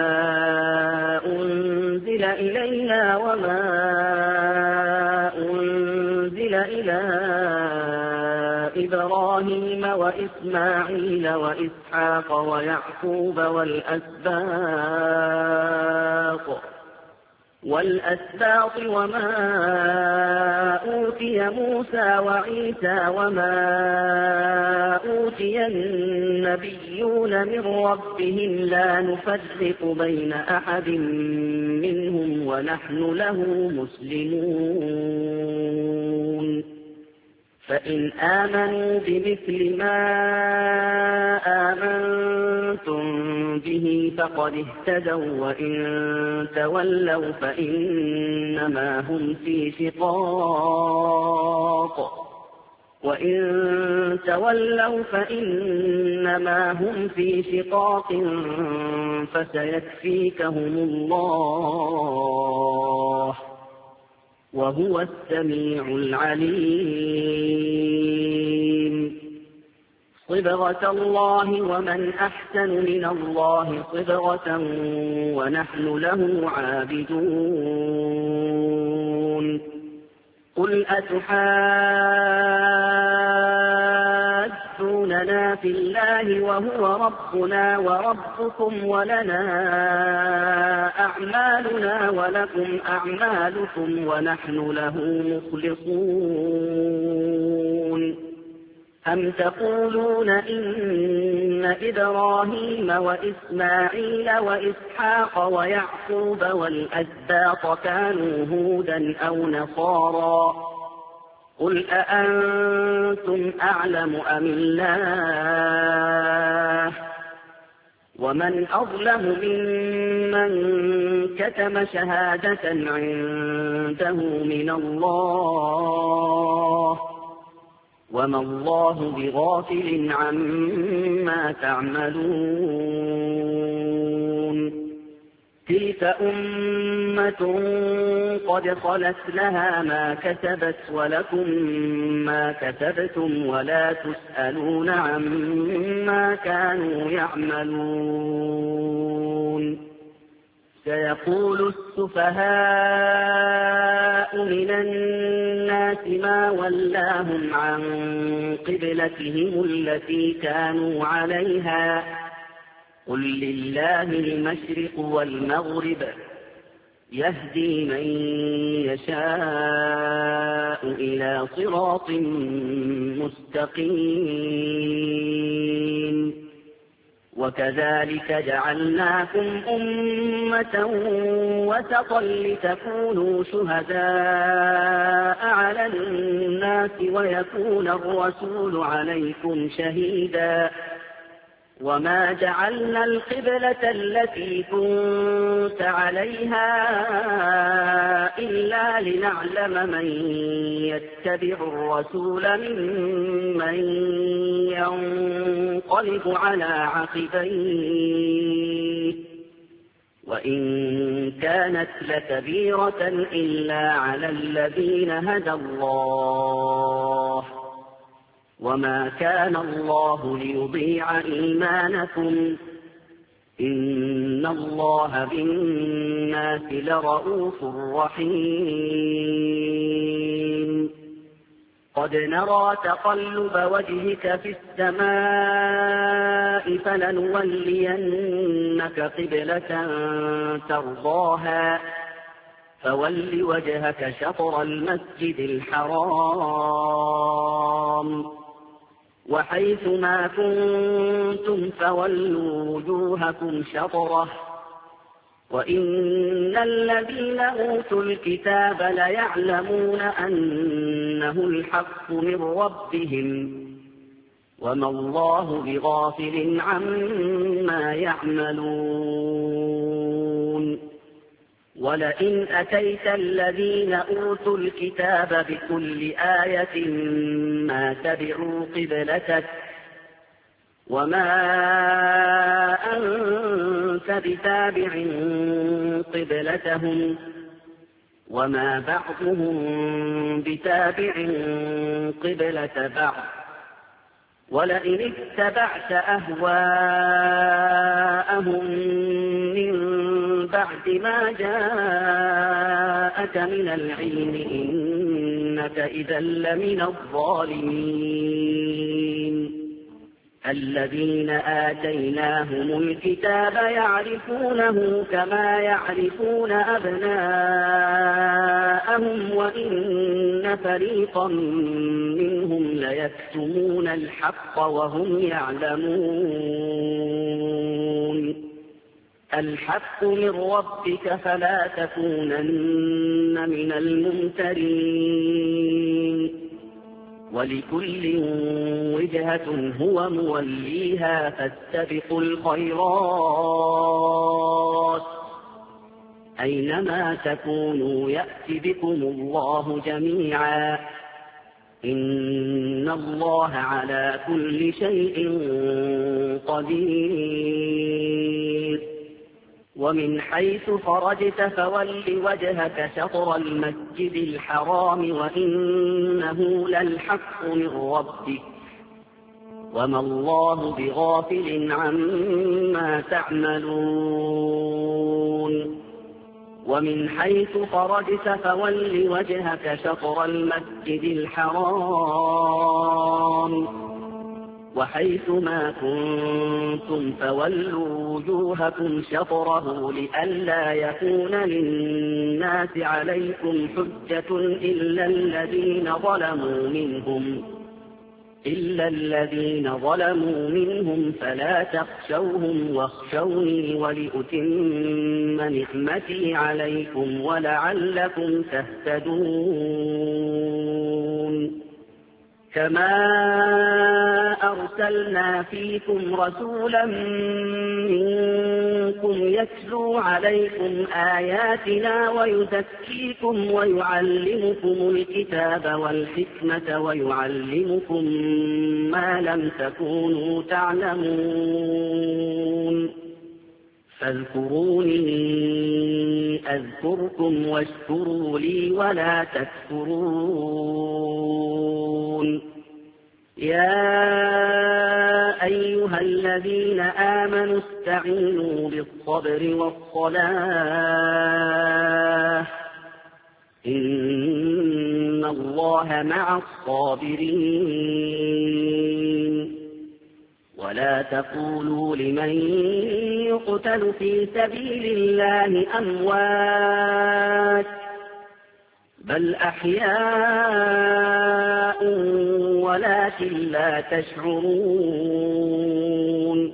أنزل إلينا وما أنزل إلى إبراهيم وإسماعيل وإسحاق ويعقوب والأسباط والأسباط وما أوتي موسى وعيسى وما أوتي النبيون من ربهم لا نفرق بين أحد منهم ونحن له مسلمون فإن آمنوا بمثل ما آمنتم به فقد اهتدوا وإن تولوا فإنما هم في شقاق وإن تولوا فإنما هم في شقاق فسيكفيكهم الله وهو السميع العليم صبغة الله ومن أحسن من الله صبغة ونحن له عابدون قل أتحاجوننا في الله وهو ربنا وربكم ولنا أعمالنا ولكم أعمالكم ونحن له مخلصون أم تقولون إن إبراهيم وإسماعيل وإسحاق ويعقوب والأسباط كانوا هودا أو نصارى قل أأنتم أعلم أم الله ومن أظلم ممن كتم شهادة عنده من الله وما الله بغافل عما تعملون تلك أمة قد خلت لها ما كسبت ولكم ما كسبتم ولا تسألون عما كانوا يعملون سيقول السفهاء من الناس ما ولاهم عن قبلتهم التي كانوا عليها قل لله المشرق والمغرب يهدي من يشاء إلى صراط مستقيم وكذلك جعلناكم أمة وسطا لتكونوا شهداء على الناس ويكون الرسول عليكم شهيدا وما جعلنا القبلة التي كنت عليها إلا لنعلم من يتبع الرسول ممن ينقلب على عقبيه وإن كانت لكبيرة إلا على الذين هدى الله وما كان الله ليضيع إيمانكم إن الله بالناس لرءوف رحيم قد نرى تقلب وجهك في السماء فلنولينك قبلة ترضاها فول وجهك شطر المسجد الحرام وحيث ما كنتم فولوا وجوهكم شطره وإن الذين أوتوا الكتاب ليعلمون أنه الحق من ربهم وما الله بغافل عما يعملون ولئن أتيت الذين أوتوا الكتاب بكل آية ما تبعوا قبلتك وما أنت بتابع قبلتهم وما بعضهم بتابع قبلة بعض ولئن اتبعت أهواءهم من بعد ما جاءك من العلم إنك إذا لمن الظالمين الذين آتيناهم الكتاب يعرفونه كما يعرفون أبناءهم وإن فريقا منهم ليكتمون الحق وهم يعلمون الحق من ربك فلا تكونن من الممترين ولكل وجهة هو موليها فاستبقوا الخيرات أينما تكونوا يأت بكم الله جميعا إن الله على كل شيء قدير ومن حيث خرجت فول وجهك شطر المسجد الحرام وإنه للحق من ربك وما الله بغافل عما تعملون ومن حيث خرجت فول وجهك شطر المسجد الحرام وحيث ما كنتم فولوا وجوهكم شطره لئلا يكون للناس عليكم حجة إلا الذين ظلموا منهم إلا الذين ظلموا منهم فلا تخشوهم واخشوني ولأتم نعمتي عليكم ولعلكم تهتدون كما أرسلنا فيكم رسولا منكم يتلو عليكم آياتنا ويزكيكم ويعلمكم الكتاب والحكمة ويعلمكم ما لم تكونوا تعلمون فاذكروني أذكركم واشكروا لي ولا تكفرون يا أيها الذين آمنوا استعينوا بالصبر والصلاة إن الله مع الصابرين ولا تقولوا لمن يقتل في سبيل الله أموات بل أحياء ولكن لا تشعرون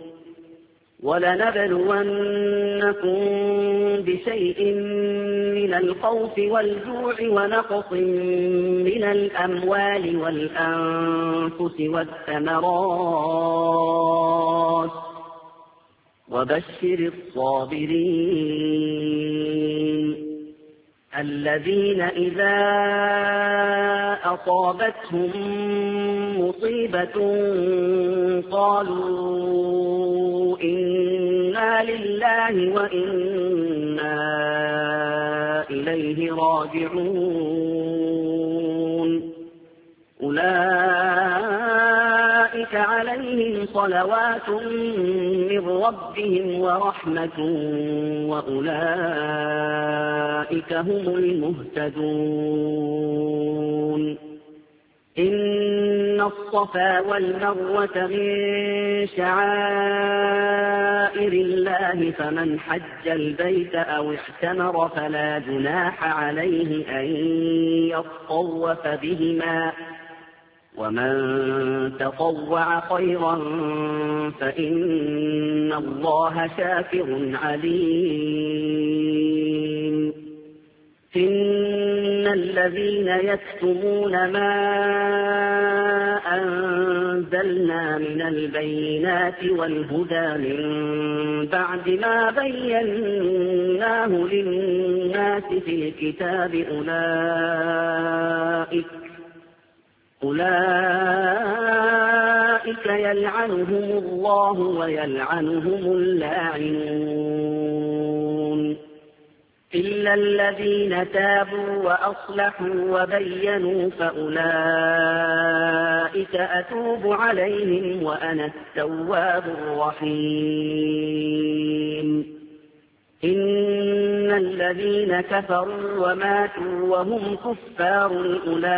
ولنبلونكم بشيء من الخوف والجوع ونقص من الأموال والأنفس والثمرات وبشر الصابرين الذين إذا أصابتهم مصيبة قالوا إنا لله وإنا إليه راجعون أولئك عليهم صلوات من ربهم ورحمة وأولئك هم المهتدون إن الصفا والمروة من شعائر الله فمن حج البيت أو اعتمر فلا جناح عليه أن يطوف بهما ومن تطوع خيرا فإن الله شاكر عليم إن الذين يكتمون ما أنزلنا من البينات والهدى من بعد ما بيناه للناس في الكتاب أولئك أولئك يلعنهم الله ويلعنهم اللاعنون إلا الذين تابوا وأصلحوا وبينوا فأولئك أتوب عليهم وأنا التواب الرحيم إن الذين كفروا وماتوا وهم كفار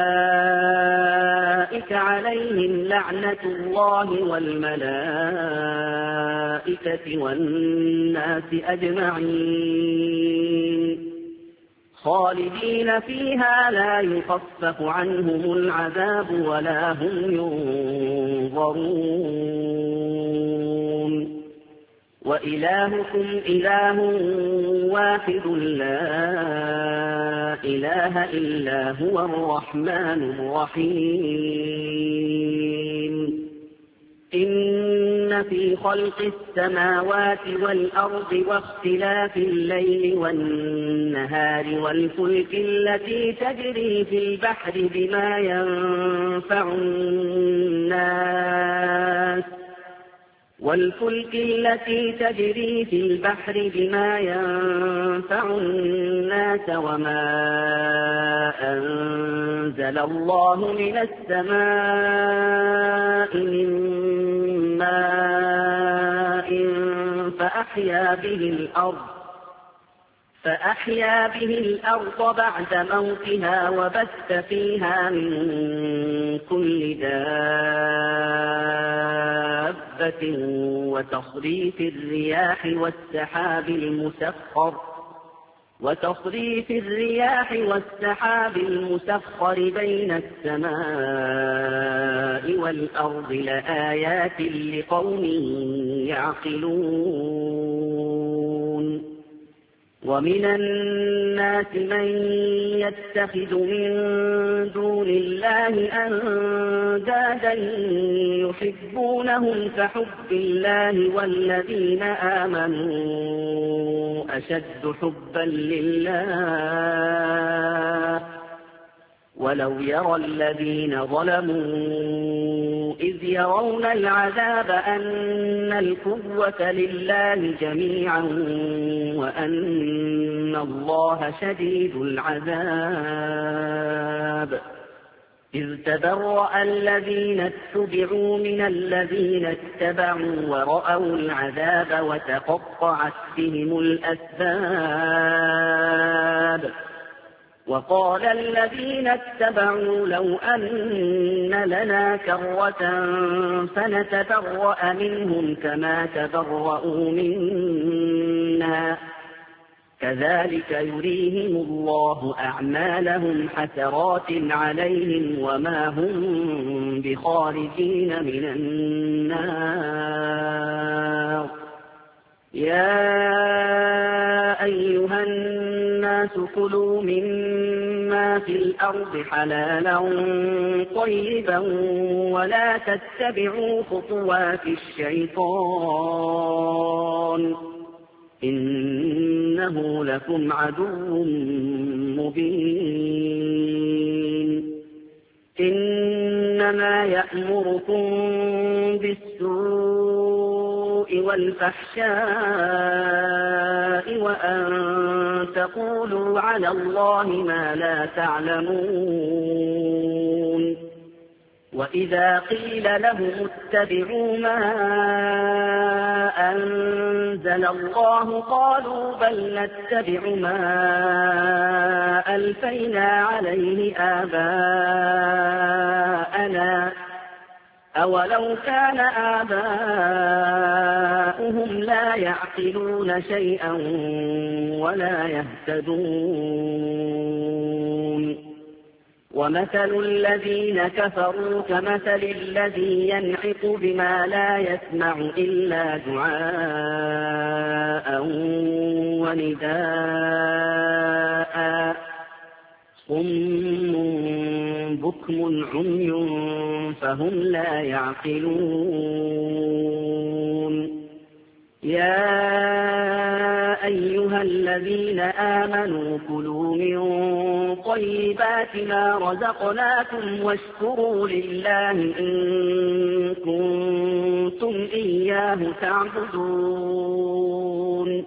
أولئك عليهم لعنة الله والملائكة والناس أجمعين خالدين فيها لا يخفف عنهم العذاب ولا هم ينظرون وإلهكم إله واحد لا إله إلا هو الرحمن الرحيم إن في خلق السماوات والأرض واختلاف الليل والنهار والفلك التي تجري في البحر بما ينفع الناس والفلك التي تجري في البحر بما ينفع الناس وما أنزل الله من السماء من ماء فأحيا به الأرض فأحيا به الأرض بعد موتها وبث فيها من كل دابة وتصريف الرياح والسحاب المسخر وتصريف الرياح والسحاب المسخر بين السماء والأرض لآيات لقوم يعقلون ومن الناس من يتخذ من دون الله أندادا يحبونهم كحب الله والذين آمنوا أشد حبا لله ولو يرى الذين ظلموا إذ يرون العذاب أن القوة لله جميعا وأن الله شديد العذاب إذ تبرأ الذين اتبعوا من الذين اتبعوا ورأوا العذاب وتقطعت بهم الأسباب وقال الذين اتبعوا لو أن لنا كرة فنتبرأ منهم كما تبرأوا منا كذلك يريهم الله أعمالهم حسرات عليهم وما هم بخارجين من النار يا أيها الناس كلوا مما في الأرض حلالا طيبا ولا تتبعوا خطوات الشيطان إنه لكم عدو مبين إنما يأمركم بالسوء والفحشاء وأن تقولوا على الله ما لا تعلمون وإذا قيل لهم اتبعوا ما أنزل الله قالوا بل نتبع ما ألفينا عليه آباءنا أولو كان آباؤهم لا يعقلون شيئا ولا يهتدون ومثل الذين كفروا كمثل الذي ينعق بما لا يسمع إلا دعاء ونداء صم بكم عمي فهم لا يعقلون يا أيها الذين آمنوا كلوا من طيبات ما رزقناكم واشكروا لله إن كنتم إياه تعبدون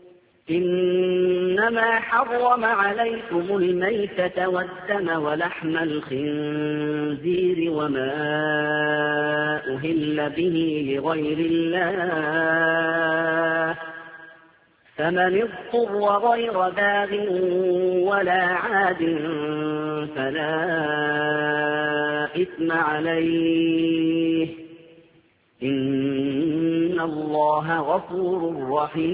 إنما حرم عليكم الميتة والدم ولحم الخنزير وما أهل به لغير الله فمن اضطر غير باغ ولا عاد فلا إثم عليه إن الله غفور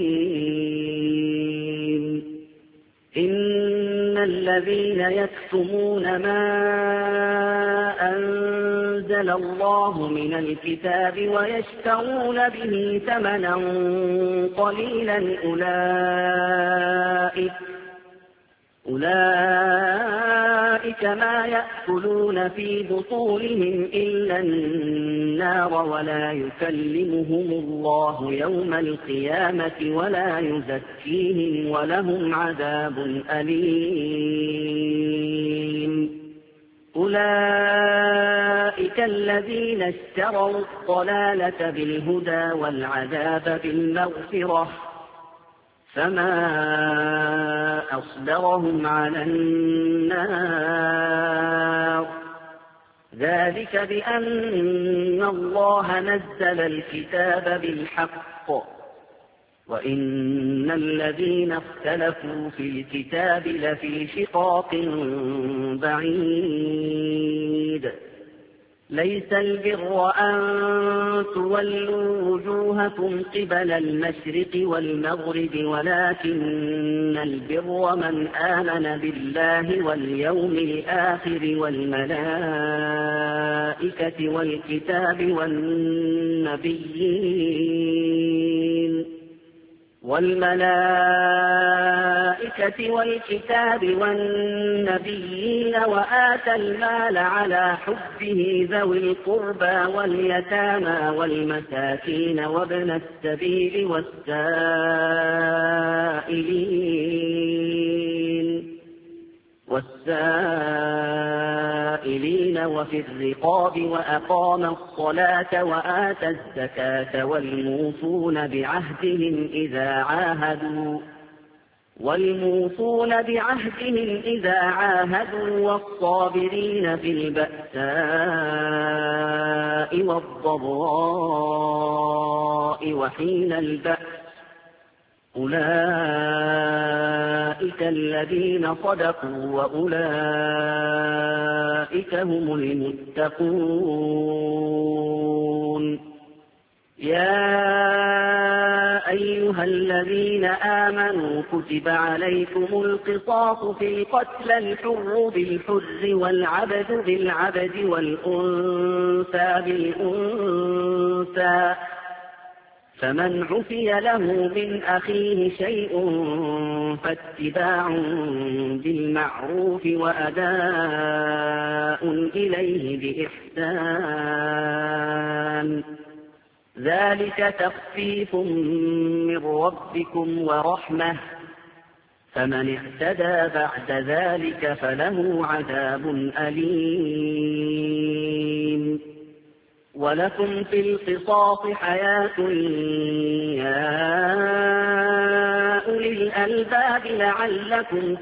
رحيم إن الذين يكتمون ما أنزل الله من الكتاب ويشترون به ثمنا قليلا أولئك أولئك ما يأكلون في بطونهم إلا النار ولا يكلمهم الله يوم القيامة ولا يزكيهم ولهم عذاب أليم أولئك الذين اشتروا الضلالة بالهدى والعذاب بالمغفرة فما أصبرهم على النار ذلك بأن الله نزل الكتاب بالحق وإن الذين اختلفوا في الكتاب لفي شقاق بعيد ليس البر أن تولوا وجوهكم قبل المشرق والمغرب ولكن البر من آمن بالله واليوم الآخر والملائكة والكتاب والنبيين والملائكة والكتاب والنبيين وآتى المال على حبه ذوي القربى واليتامى والمساكين وابن السبيل والسائلين والسائلين وفي الرقاب وأقام الصلاة وآتى الزكاة والموفون بعهدهم إذا عاهدوا والموفون بعهدهم إذا عاهدوا والصابرين في البأساء والضراء وحين البأس أولئك الذين صدقوا وأولئك هم المتقون يا أيها الذين آمنوا كتب عليكم القصاص في القتلى الحر بالحر والعبد بالعبد والأنثى بالأنثى فمن عفي له من أخيه شيء فاتباع بالمعروف وأداء إليه بإحسان ذلك تخفيف من ربكم ورحمة فمن اعتدى بعد ذلك فله عذاب أليم ولكم في القصاص حياة يا أولي الألباب لعلكم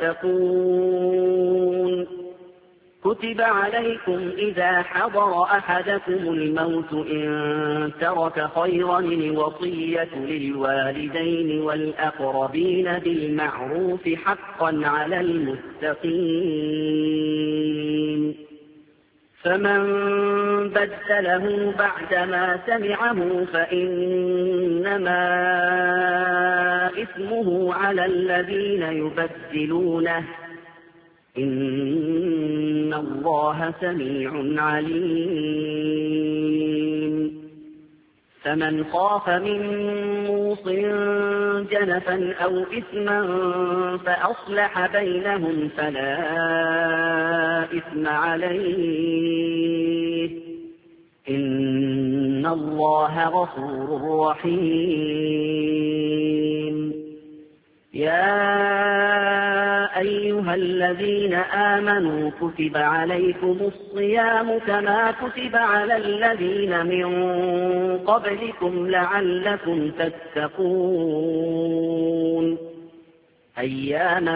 تتقون. كتب عليكم إذا حضر أحدكم الموت إن ترك خيرا الوصية للوالدين والأقربين بالمعروف حقا على المتقين. فمن بدله بعدما سمعه فإنما إثمه على الذين يبدلونه إن الله سميع عليم. فمن خاف من موص جنفا أو إثما فأصلح بينهم فلا إثم عليه إن الله غفور رحيم. يا أيها الذين آمنوا كتب عليكم الصيام كما كتب على الذين من قبلكم لعلكم تتقون. أياما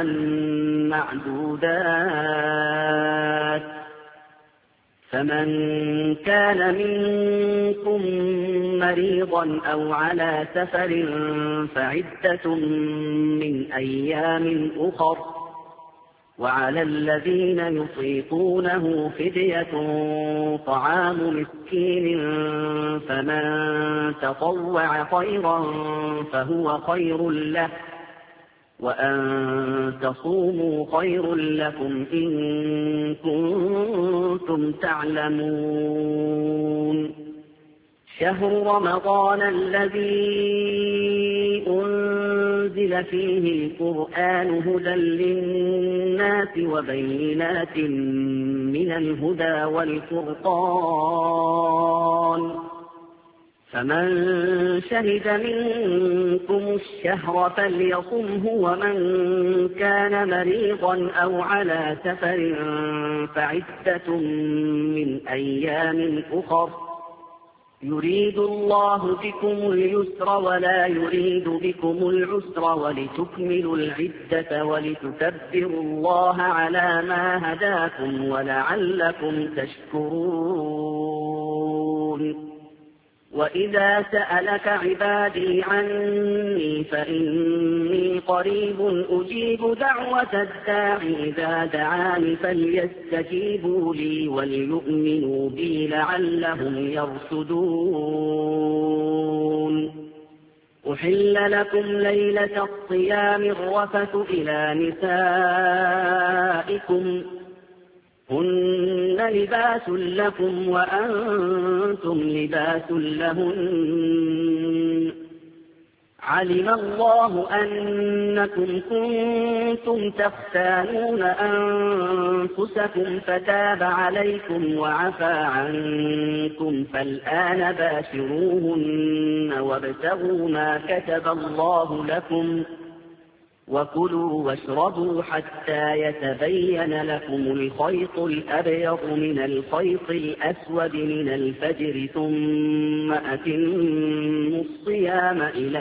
معدودات. فمن كان منكم مريضا أو على سفر فعدة من أيام أخر وعلى الذين يطيقونه فدية طعام مسكين فمن تطوع خيرا فهو خير له وأن تصوموا خير لكم إن كنتم تعلمون. شهر رمضان الذي أنزل فيه القرآن هدى للناس وبينات من الهدى والفرقان فمن شهد منكم الشهر فليصمه ومن كان مريضا أو على سفر فعدة من أيام أخر يريد الله بكم اليسر ولا يريد بكم العسر ولتكملوا العدة ولتكبروا الله على ما هداكم ولعلكم تشكرون. وإذا سألك عبادي عني فإني قريب أجيب دعوة الداع إذا دعاني فليستجيبوا لي وليؤمنوا بي لعلهم يرشدون. أحل لكم ليلة الصيام الرفث إلى نسائكم هن لباس لكم وأنتم لباس لهن علم الله أنكم كنتم تختانون أنفسكم فتاب عليكم وعفى عنكم فالآن باشروهن وابتغوا ما كتب الله لكم وكلوا واشربوا حتى يتبين لكم الخيط الأبيض من الخيط الأسود من الفجر ثم أتموا الصيام إلى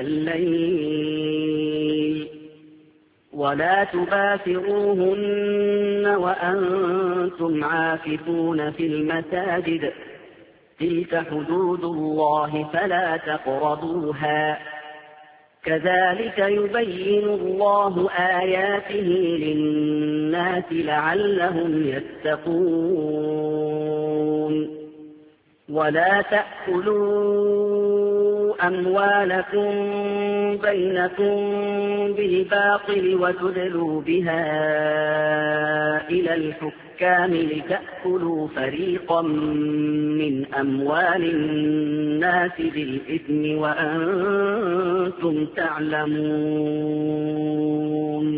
الليل ولا تباشروهن وأنتم عاكفون في المساجد تلك حدود الله فلا تقربوها كذلك يبين الله آياته للناس لعلهم يتقون. ولا تأكلوا أموالكم بينكم بالباطل وتدلوا بها إلى الحكام لتأكلوا فريقا من أموال الناس بالإثم وأنتم تعلمون.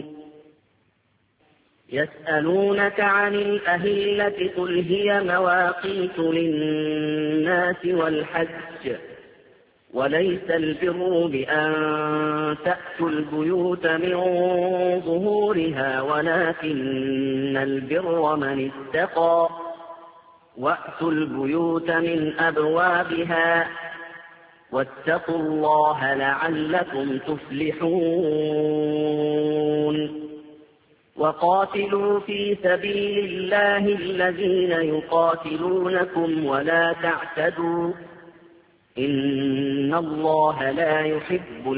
يسألونك عن الأهلة قل هي مواقيت للناس والحج وليس البر بأن تأتوا البيوت من ظهورها ولكن البر من اتقى وأتوا البيوت من أبوابها واتقوا الله لعلكم تفلحون وقاتلوا في سبيل الله الذين يقاتلونكم ولا تعتدوا إن الله لا يحب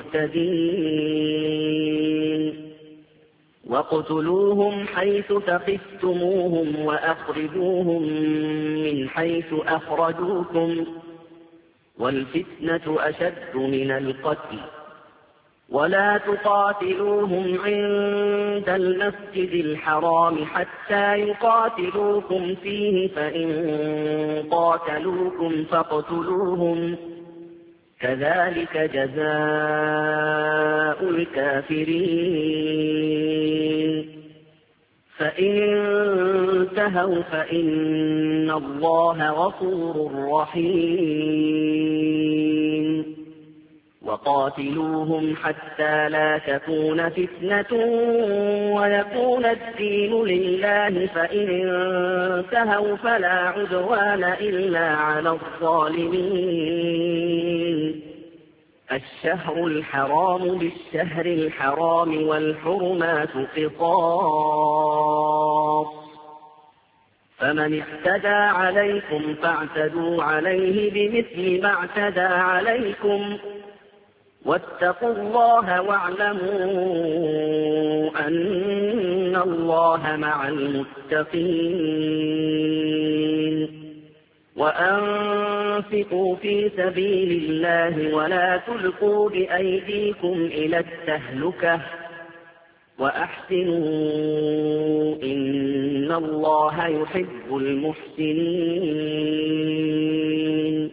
المعتدين وَاقْتُلُوهُمْ حَيْثُ ثَقِفْتُمُوهُمْ وَأَخْرِجُوهُمْ مِنْ حَيْثُ أَخْرَجُوكُمْ وَالْفِتْنَةُ أَشَدُّ مِنَ الْقَتْلِ وَلَا تُقَاتِلُوهُمْ عِندَ الْمَسْجِدِ الْحَرَامِ حَتَّى يُقَاتِلُوكُمْ فِيهِ فَإِنْ قَاتَلُوكُمْ فَاقْتُلُوهُمْ كَذَلِكَ جَزَاءُ الْكَافِرِينَ فَإِنِ انتهوا فَإِنَّ اللَّهَ غَفُورٌ رَّحِيمٌ وَقَاتِلُوهُمْ حَتَّى لَا تَكُونَ فِتْنَةٌ وَيَكُونَ الدِّينُ لِلَّهِ فَإِنِ انتهوا فَلَا عُدْوَانَ إِلَّا عَلَى الظَّالِمِينَ الشهر الحرام بالشهر الحرام والحرمات قصاص فمن اعتدى عليكم فاعتدوا عليه بمثل ما اعتدى عليكم واتقوا الله واعلموا أن الله مع المتقين وأنفقوا في سبيل الله ولا تلقوا بأيديكم إلى التهلكة وأحسنوا إن الله يحب المحسنين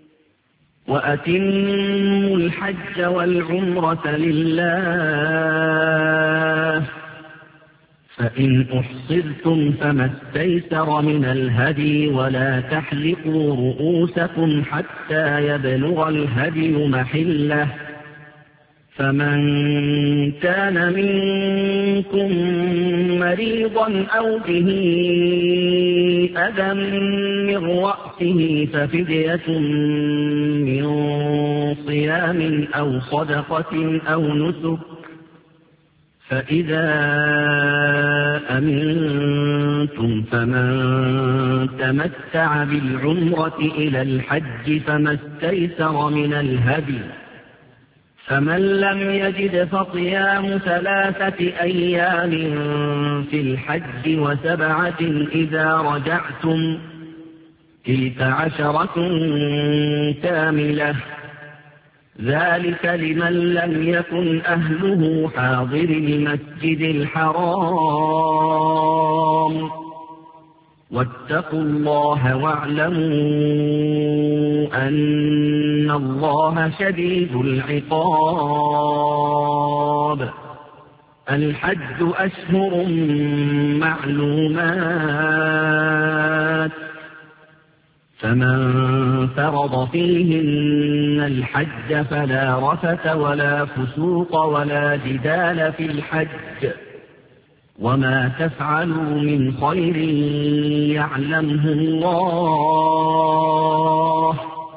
وأتموا الحج والعمرة لله فإن أحصرتم فما استيسر من الهدي ولا تحلقوا رؤوسكم حتى يبلغ الهدي محله فمن كان منكم مريضا أو به أذى من رأسه ففدية من صيام أو صدقة أو نسك فإذا أمنتم فمن تمتع بالعمرة إلى الحج فما استيسر من الهدي فمن لم يجد فصيام ثلاثة أيام في الحج وسبعة إذا رجعتم تلك عشرة كاملة ذلك لمن لم يكن أهله حاضر المسجد الحرام واتقوا الله واعلموا أن الله شديد العقاب الحج أشهر معلومات فمن فرض فيهن الحج فلا رفث ولا فسوق ولا جدال في الحج وما تفعلوا من خير يعلمه الله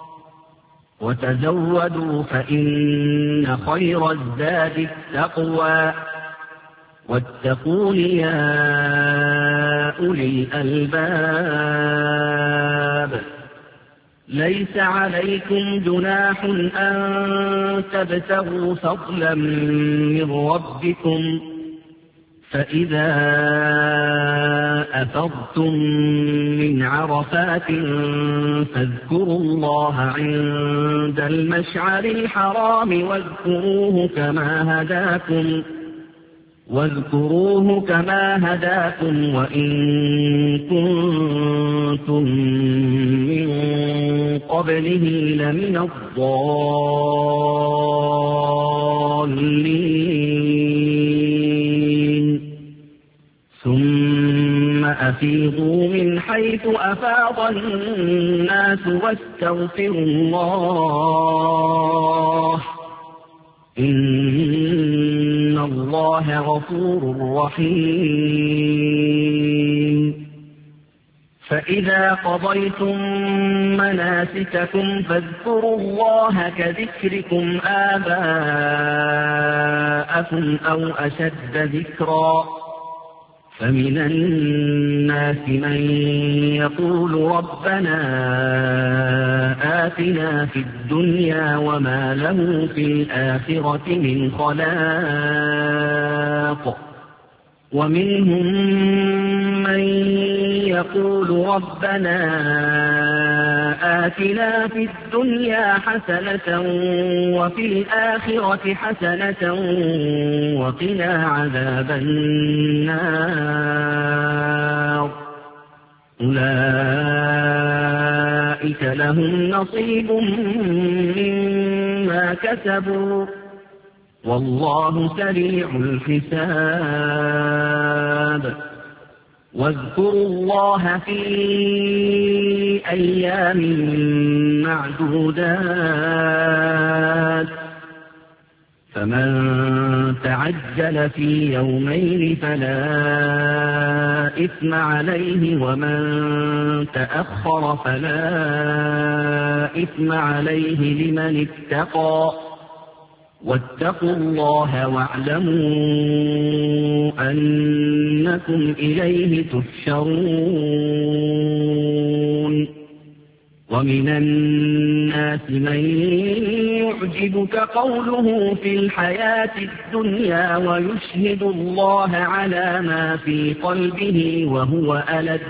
وتزودوا فإن خير الزاد التقوى واتقون يا أولي الألباب ليس عليكم جناح أن تبتغوا فضلا من ربكم فإذا أفضتم من عرفات فاذكروا الله عند المشعر الحرام واذكروه كما هداكم واذكروه كما هداكم وإن كنتم من قبله لمن الضالين ثم أفيضوا من حيث أفاض الناس واستغفروا الله إن الله غفور رحيم فإذا قضيتم مناسككم فاذكروا الله كذكركم آباءكم أو أشد ذكرا فمن الناس من يقول ربنا آتنا في الدنيا وما له في الآخرة من خلاق ومنهم من يقول ربنا آتنا في الدنيا حسنة وفي الآخرة حسنة وقنا عذاب النار أولئك لهم نصيب مما كسبوا والله سريع الحساب واذكروا الله في أيام معدودات فمن تعجل في يومين فلا إثم عليه ومن تأخر فلا إثم عليه لمن اتقى واتقوا الله واعلموا أنكم إليه تحشرون ومن الناس من يعجبك قوله في الحياة الدنيا ويشهد الله على ما في قلبه وهو ألد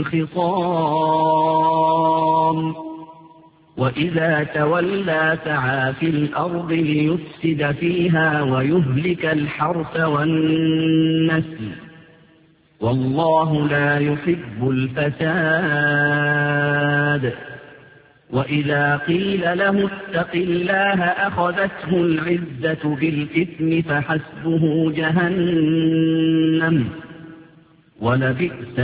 الخصام وإذا تولى سعى في الأرض ليفسد فيها ويهلك الحرث والنسل والله لا يحب الفساد وإذا قيل له اتق الله أخذته العزة بالإثم فحسبه جهنم ولبئس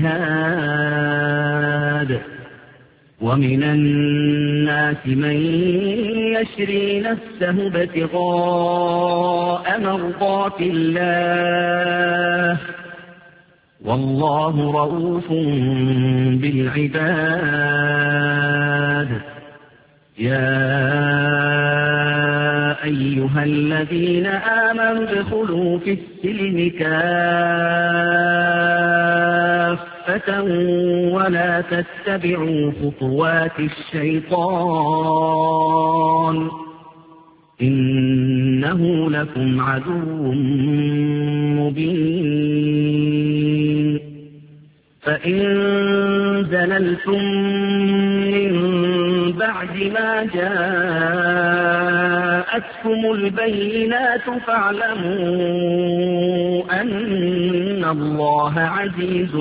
المهاد ومن الناس من يشري نفسه ابتغاء مرضات الله والله رؤوف بالعباد يا أيها الذين آمنوا ادخلوا في السلم كافة ولا تتبعوا خطوات الشيطان إنه لكم عدو مبين فإن زللتم من بعد ما جاءتكم البينات فاعلموا أن الله عزيز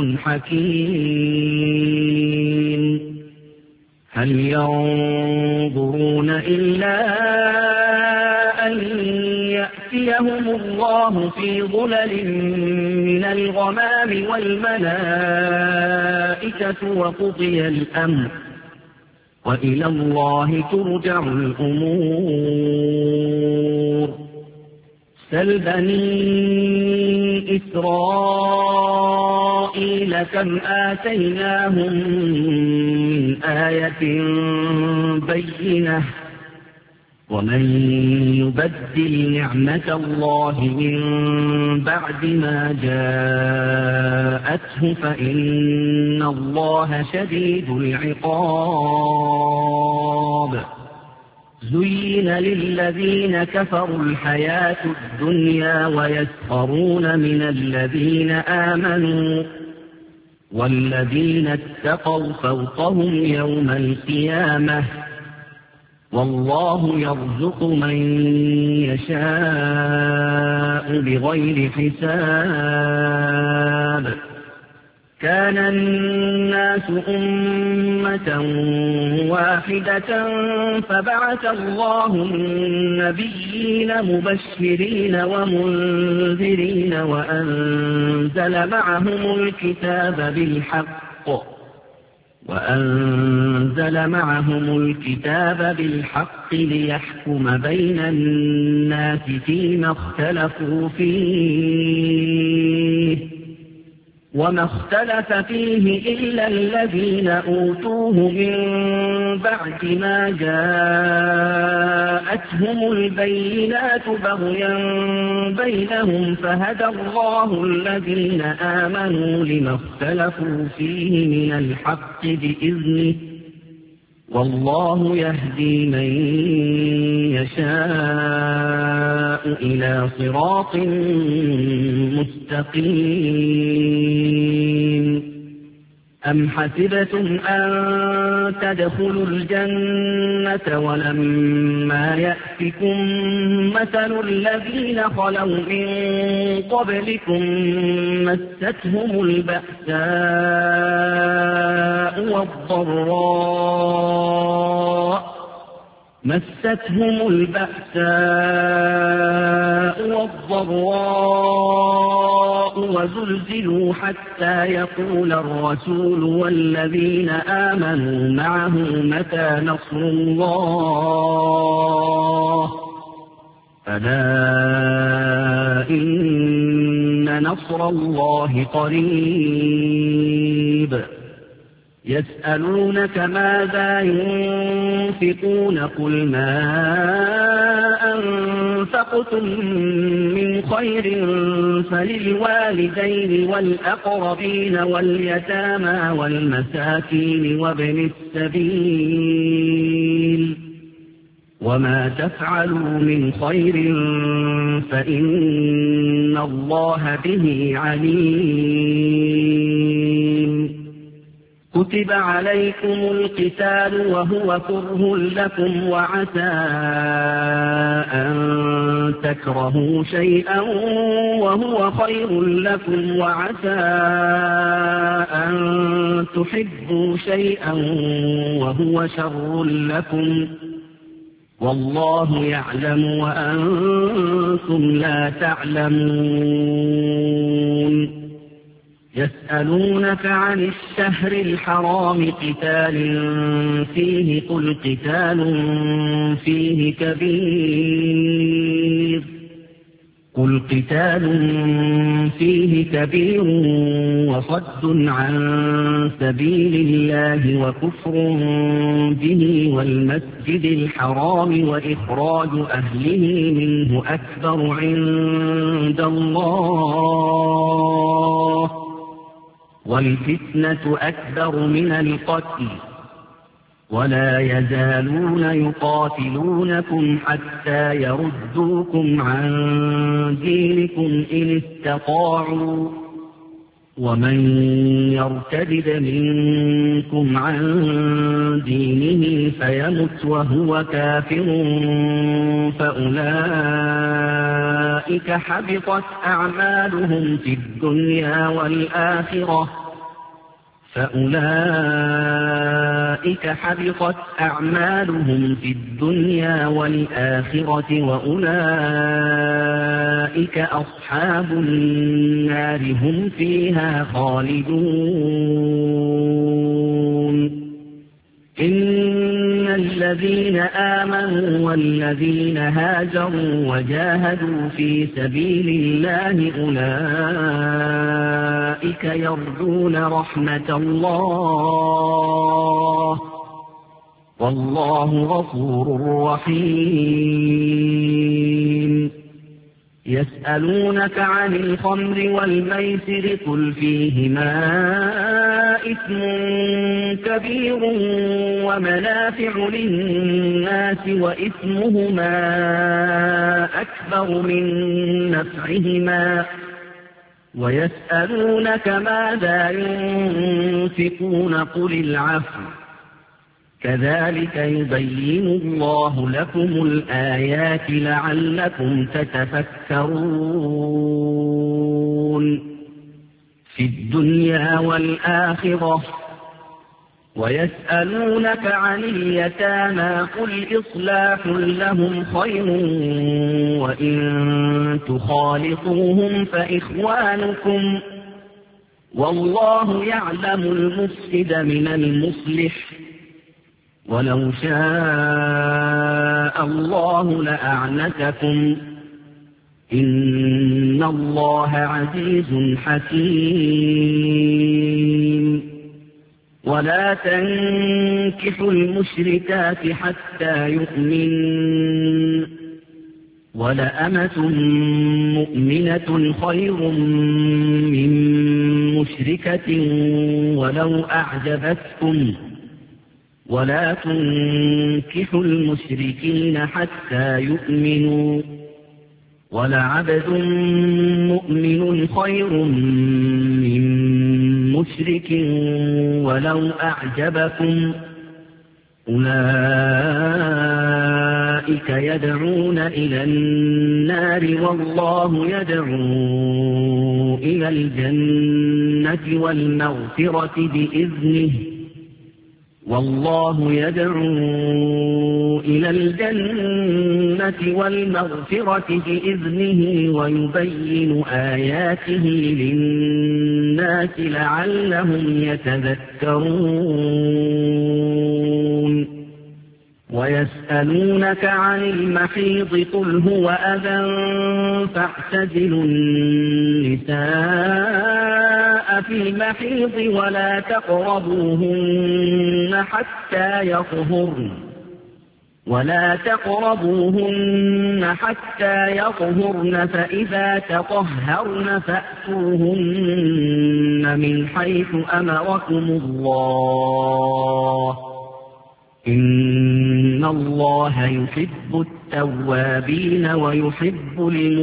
حكيم هل ينظرون إلا أن يأتيهم الله في ظلل من الغمام والملائكة وقضي الأمر وإلى الله ترجع الأمور سل بني إسرائيل كم آتيناهم من آية بينة ومن يبدل نعمة الله من بعد ما جاءته فإن الله شديد العقاب زين للذين كفروا الحياة الدنيا ويسخرون من الذين آمنوا والذين اتقوا فوقهم يوم القيامة والله يرزق من يشاء بغير حساب كان الناس أمة واحدة فبعث الله النبيين مبشرين ومنذرين وأنزل معهم الكتاب بالحق وأنزل معهم الكتاب بالحق ليحكم بين الناس فيما اختلفوا فيه وما اختلف فيه إلا الذين أوتوه من بعد ما جاءتهم البينات بغيا بينهم فهدى الله الذين آمنوا لما اختلفوا فيه من الحق بإذنه والله يهدي من يشاء إلى صراط مستقيم أم حسبتم أن تدخلوا الجنة ولما يأتكم مثل الذين خلوا من قبلكم مستهم البأساء والضراء مستهم البأساء والضراء وزلزلوا حتى يقول الرسول والذين آمنوا معه متى نصر الله ألا إن نصر الله قريب يسألونك ماذا ينفقون قل ما أنفقتم من خير فللوالدين والأقربين واليتامى والمساكين وابن السبيل وما تفعلوا من خير فإن الله به عليم كتب عليكم القتال وهو كره لكم وعسى أن تكرهوا شيئا وهو خير لكم وعسى أن تحبوا شيئا وهو شر لكم والله يعلم وأنتم لا تعلمون يسألونك عن الشهر الحرام قتال فيه قل قتال فيه كبير قل قتال فيه كبير وصد عن سبيل الله وكفر به والمسجد الحرام وإخراج أهله منه أكبر عند الله والفتنة أكبر من القتل ولا يزالون يقاتلونكم حتى يردوكم عن دينكم إن استطاعوا ومن يرتد منكم عن دينه فيمت وهو كافر فأولئك حبطت أعمالهم في الدنيا والآخرة فأولئك حبطت أعمالهم في الدنيا والآخرة وأولئك أصحاب النار هم فيها خالدون إن الذين آمنوا والذين هاجروا وجاهدوا في سبيل الله أولئك يرجون رحمة الله والله غفور رحيم يسألونك عن الخمر والميسر قل فيهما إثم كبير ومنافع للناس وإثمهما أكبر من نفعهما ويسألونك ماذا ينفقون قل العفو كذلك يبين الله لكم الآيات لعلكم تتفكرون في الدنيا والآخرة ويسألونك عن اليتامى قل إصلاح لهم خير وإن تخالطوهم فإخوانكم والله يعلم المفسد من المصلح ولو شاء الله لأعنتكم إن الله عزيز حكيم. ولا تنكحوا المشركات حتى يؤمنن ولأمة مؤمنة خير من مشركة ولو أعجبتكم ولا تنكحوا المشركين حتى يؤمنوا ولعبد مؤمن خير من مشرك ولو أعجبكم أولئك يدعون إلى النار والله يدعو إلى الجنة والمغفرة بإذنه والله يدعو إلى الجنة والمغفرة بإذنه ويبين آياته للناس لعلهم يتذكرون. ويسألونك عن المحيض قل هو أذى فاعتزلوا النساء في المحيض ولا تقربوهن حتى يطهرن ولا تقربوهن حتى يطهرن فإذا تطهرن فأتوهن من حيث أمركم الله إن الله يحب التوابين ويحب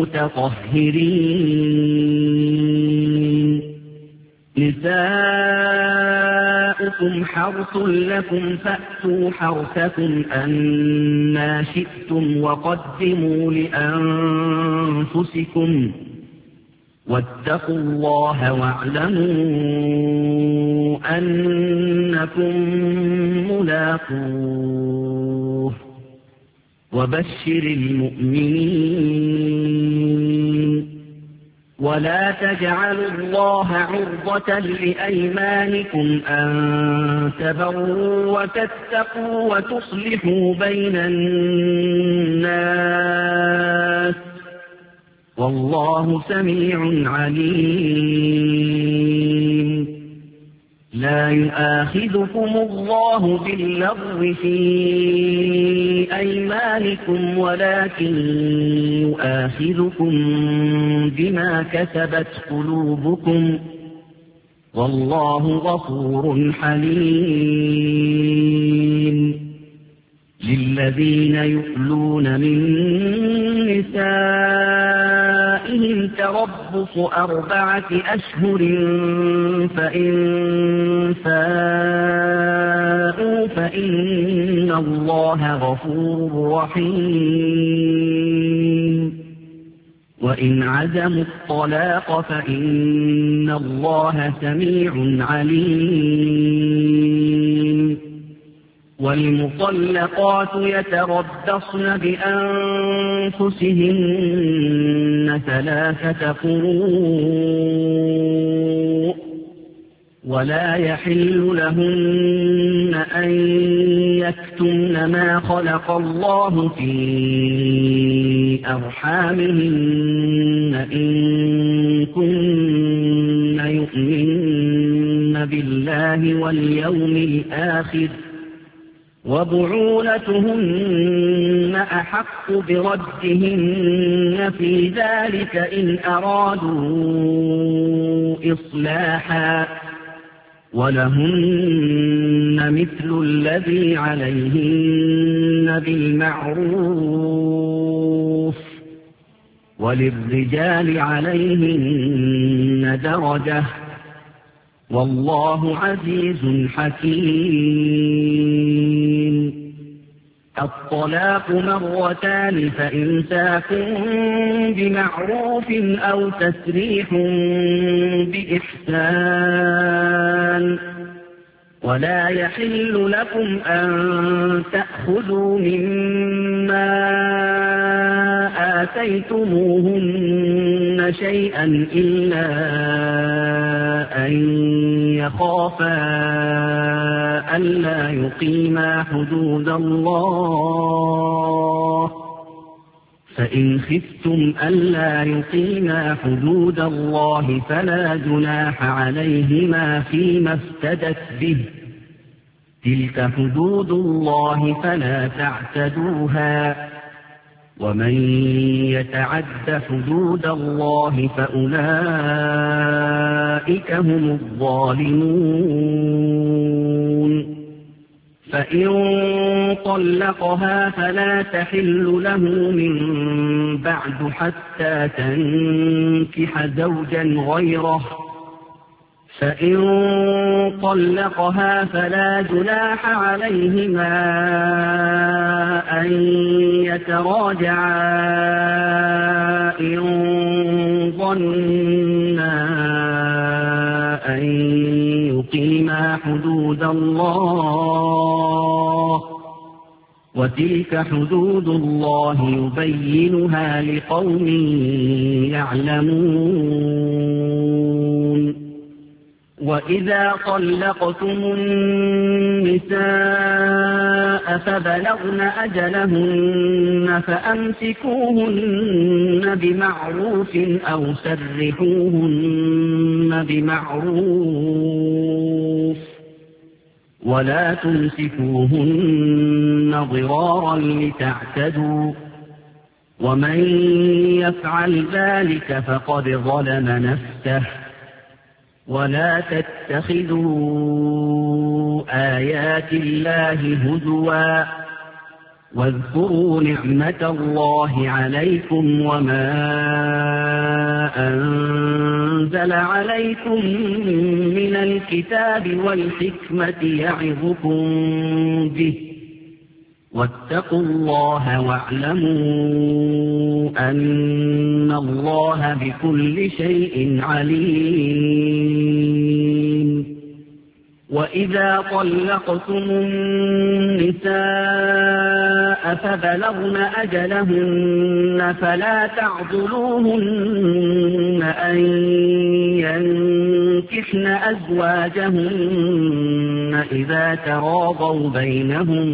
المتطهرين. نساؤكم حرث لكم فأتوا حرثكم أنى شئتم وقدموا لأنفسكم واتقوا الله واعلموا أنكم ملاقوه وبشر المؤمنين. ولا تجعلوا الله عرضة لأيمانكم أن تبروا وتتقوا وتصلحوا بين الناس والله سميع عليم. لا يؤاخذكم الله باللغو في أيمانكم ولكن يؤاخذكم بما كسبت قلوبكم والله غفور حليم. للذين يؤلون من نسائهم تربص أربعة أشهر فإن فاءوا فإن الله غفور رحيم. وإن عزموا الطلاق فإن الله سميع عليم. والمطلقات يتربصن بأنفسهن ثلاثة قروء ولا يحل لهن أن يكتمن ما خلق الله في أرحامهن إن كن يؤمن بالله واليوم الآخر وبعولتهن أحق بردهن في ذلك إن أرادوا إصلاحا ولهن مثل الذي عليهن بالمعروف وللرجال عليهن درجة والله عزيز حكيم. الطلاق مرتان فإمساك بمعروف أو تسريح بإحسان ولا يحل لكم أن تأخذوا مما آتيتموهن شيئا إلا أن يخافا ألا يقيما حدود الله فإن خفتم ألا يقيما حدود الله فلا جناح عليهما فيما افتدت به، تلك حدود الله فلا تعتدوها، ومن يتعد حدود الله فأولئك هم الظالمون. فإن طلقها فلا تحل له من بعد حتى تنكح زوجا غيره، فإن طلقها فلا جناح عليهما أن يتراجعا إن ظنا أن يقيما حدود الله، وتلك حدود الله يبينها لقوم يعلمون. وإذا طلقتم النساء فبلغن أجلهن فأمسكوهن بمعروف أو سرحوهن بمعروف، ولا تمسكوهن ضرارا لتعتدوا، ومن يفعل ذلك فقد ظلم نفسه. ولا تتخذوا آيات الله هزوا، واذكروا نعمة الله عليكم وما أنزل عليكم من الكتاب والحكمة يعظكم به، واتقوا الله واعلموا أن الله بكل شيء عليم. وإذا طلقتم النساء فبلغن أجلهن فلا تعضلوهن أن ينكحن أزواجهن إذا تراضوا بينهم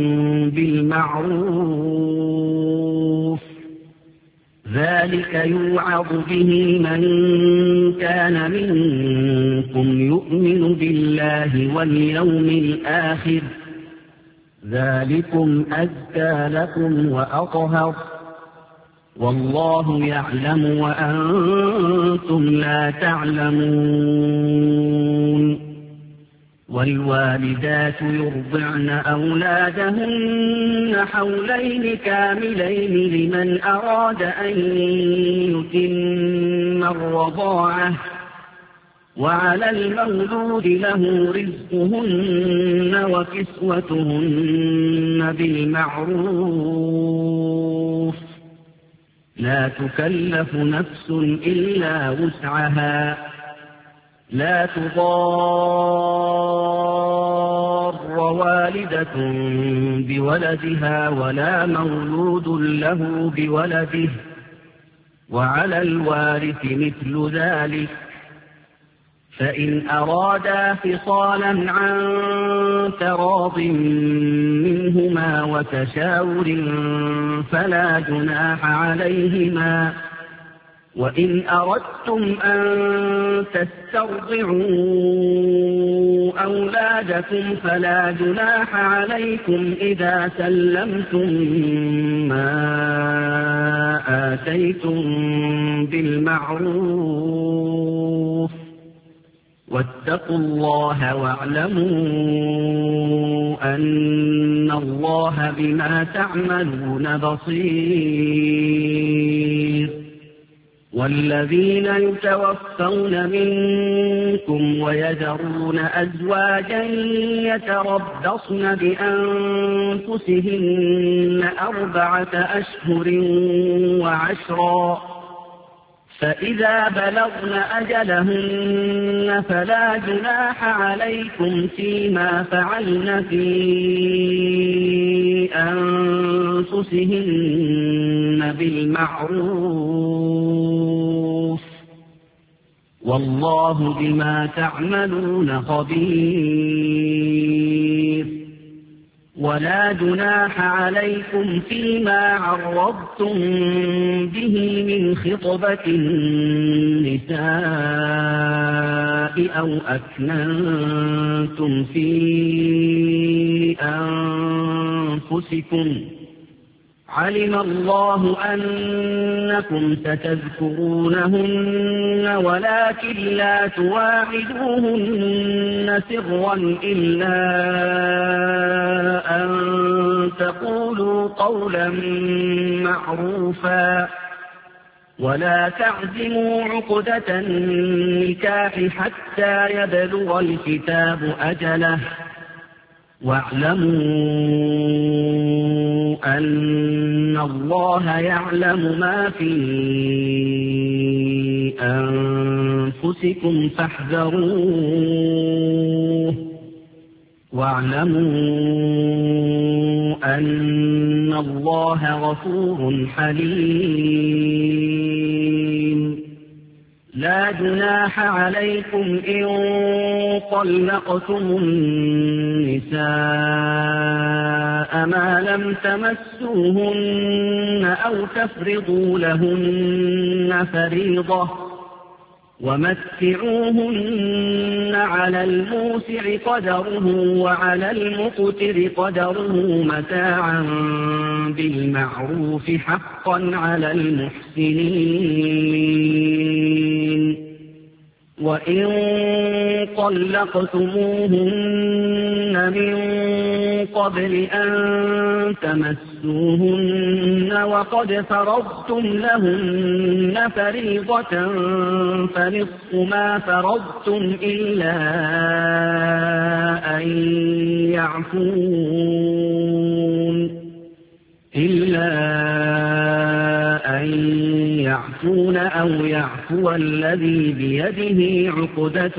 بالمعروف، ذلك يوعظ به من كان منكم يؤمن بالله واليوم الآخر، ذلكم أزكى لكم وأطهر، والله يعلم وأنتم لا تعلمون. والوالدات يرضعن أولادهن حولين كاملين لمن أراد أن يتم الرضاعة، وعلى المولود له رزقهن وكسوتهن بالمعروف، لا تكلف نفس إلا وسعها، لا تضار والدة بولدها ولا مولود له بولده، وعلى الوارث مثل ذلك، فإن أرادا فصالا عن تراض منهما وتشاور فلا جناح عليهما. وإن أردتم أن تسترضعوا أولادكم فلا جناح عليكم إذا سلمتم ما آتيتم بالمعروف، واتقوا الله واعلموا أن الله بما تعملون بصير. والذين يتوفون منكم ويذرون أزواجا يتربصن بأنفسهن أربعة أشهر وعشرا، فإذا بلغن أجلهن فلا جناح عليكم فيما فعلن في أنفسهن بالمعروف، والله بما تعملون خبير. ولا جناح عليكم فيما عرضتم به من خطبة النساء أو أكننتم في أنفسكم علم الله أنكم ستذكرونهن ولكن لا تواعدوهن سرا إلا أن تقولوا قولا معروفا ولا تعزموا عقدة النكاح حتى يبلغ الكتاب أجله واعلموا أن الله يعلم ما في أنفسكم فاحذروه واعلموا أن الله غفور حليم لا جناح عليكم إن طلقتم النساء ما لم تمسوهن أو تفرضوا لهن فريضة ومتعوهن على الموسع قدره وعلى المقتر قدره متاعا بالمعروف حقا على المحسنين وإن طلقتموهن من قبل أن تمسوهن وقد فرضتم لهن فريضة فنصف ما فرضتم إلا أن يعفون إلا أن يعفون أو يعفو الذي بيده عقدة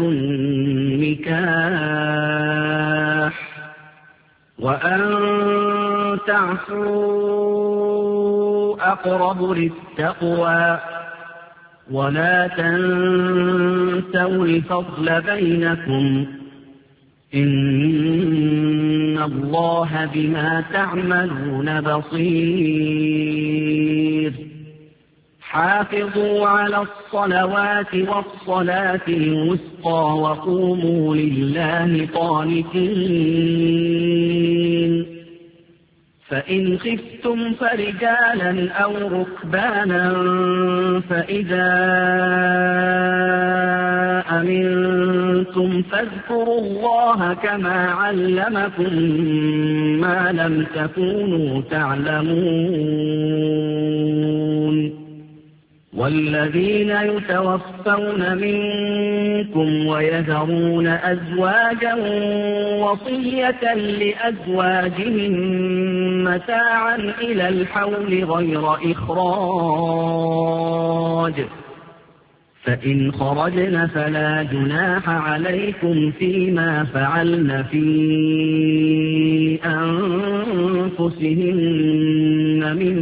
النكاح وأن تعفوا أقرب للتقوى ولا تنسوا الفضل بينكم إن الله بما تعملون بصير حافظوا على الصلوات والصلاة الوسطى وقوموا لله قانتين فإن خفتم فرجالا أو ركبانا فإذا أمنتم فاذكروا الله كما علمكم ما لم تكونوا تعلمون والذين يتوفون منكم ويذرون أزواجا وصية لأزواجهم متاعا إلى الحول غير إخراج فإن خرجن فلا جناح عليكم فيما فعلن في أنفسهن من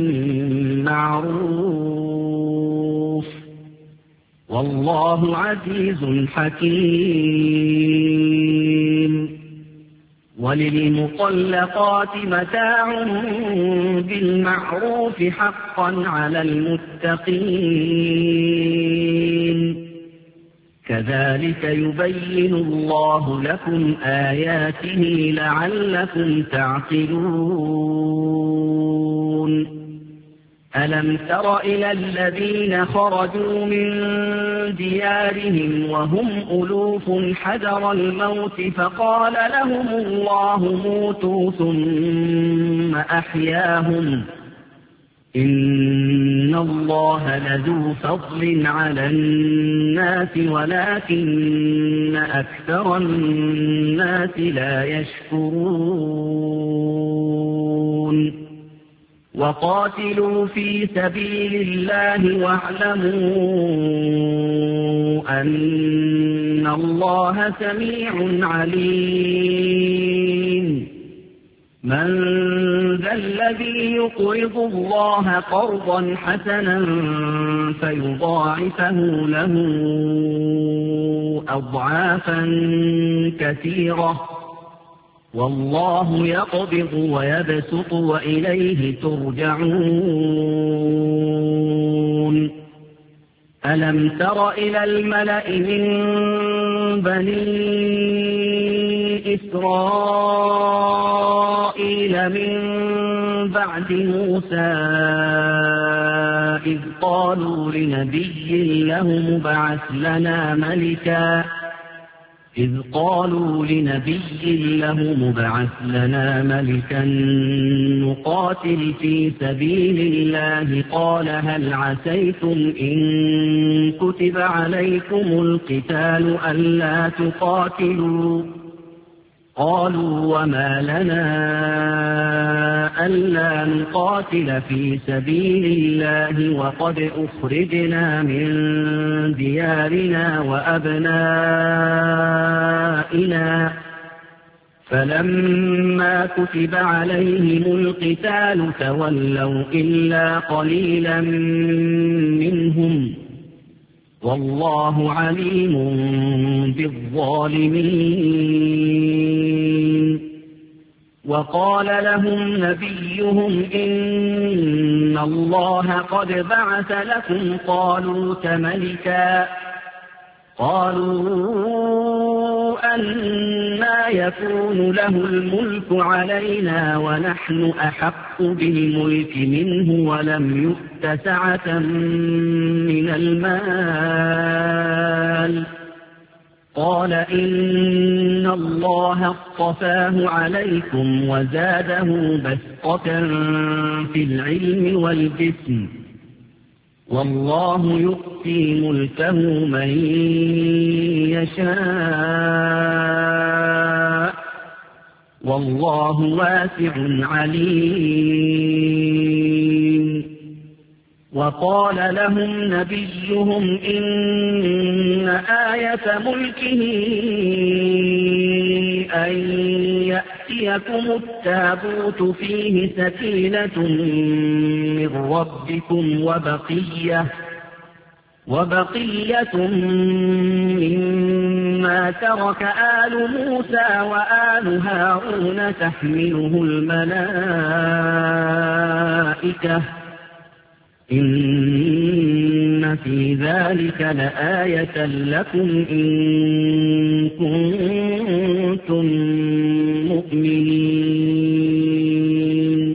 معروف والله عزيز حكيم وللمطلقات متاع بالمعروف حقا على المتقين كذلك يبين الله لكم آياته لعلكم تعقلون ألم تر إلى الذين خرجوا من ديارهم وهم ألوف حذر الموت فقال لهم الله موتوا ثم أحياهم إن الله لذو فضل على الناس ولكن أكثر الناس لا يشكرون وقاتلوا في سبيل الله واعلموا أن الله سميع عليم من ذا الذي يقرض الله قرضا حسنا فيضاعفه له أضعافا كثيرة والله يقبض ويبسط وإليه ترجعون ألم تر إلى الملأ من بني إسرائيل من بعد موسى إذ قالوا لنبي له مبعث لنا ملكا إذ قالوا لنبي له مبعث لنا ملكا نقاتل في سبيل الله قال هل عسيتم إن كتب عليكم القتال ألا تقاتلوا قالوا وما لنا ألا نقاتل في سبيل الله وقد أخرجنا من ديارنا وأبنائنا فلما كتب عليهم القتال تولوا إلا قليلا منهم والله عليم بالظالمين وقال لهم نبيهم إن الله قد بعث لكم طالوت ملكا قالوا أنى يكون له الملك علينا ونحن أحق بالملك منه ولم يؤت سعة من المال قال إن الله اصطفاه عليكم وزاده بسطة في العلم والجسم والله يؤتي ملكه من يشاء والله واسع عليم وقال لهم نبيهم إن آية ملكه أن يأتيكم التابوت فيه سكينة من ربكم وبقية وبقية مما ترك آل موسى وآل هارون تحمله الملائكة إن في ذلك لآية لكم إن كنتم مؤمنين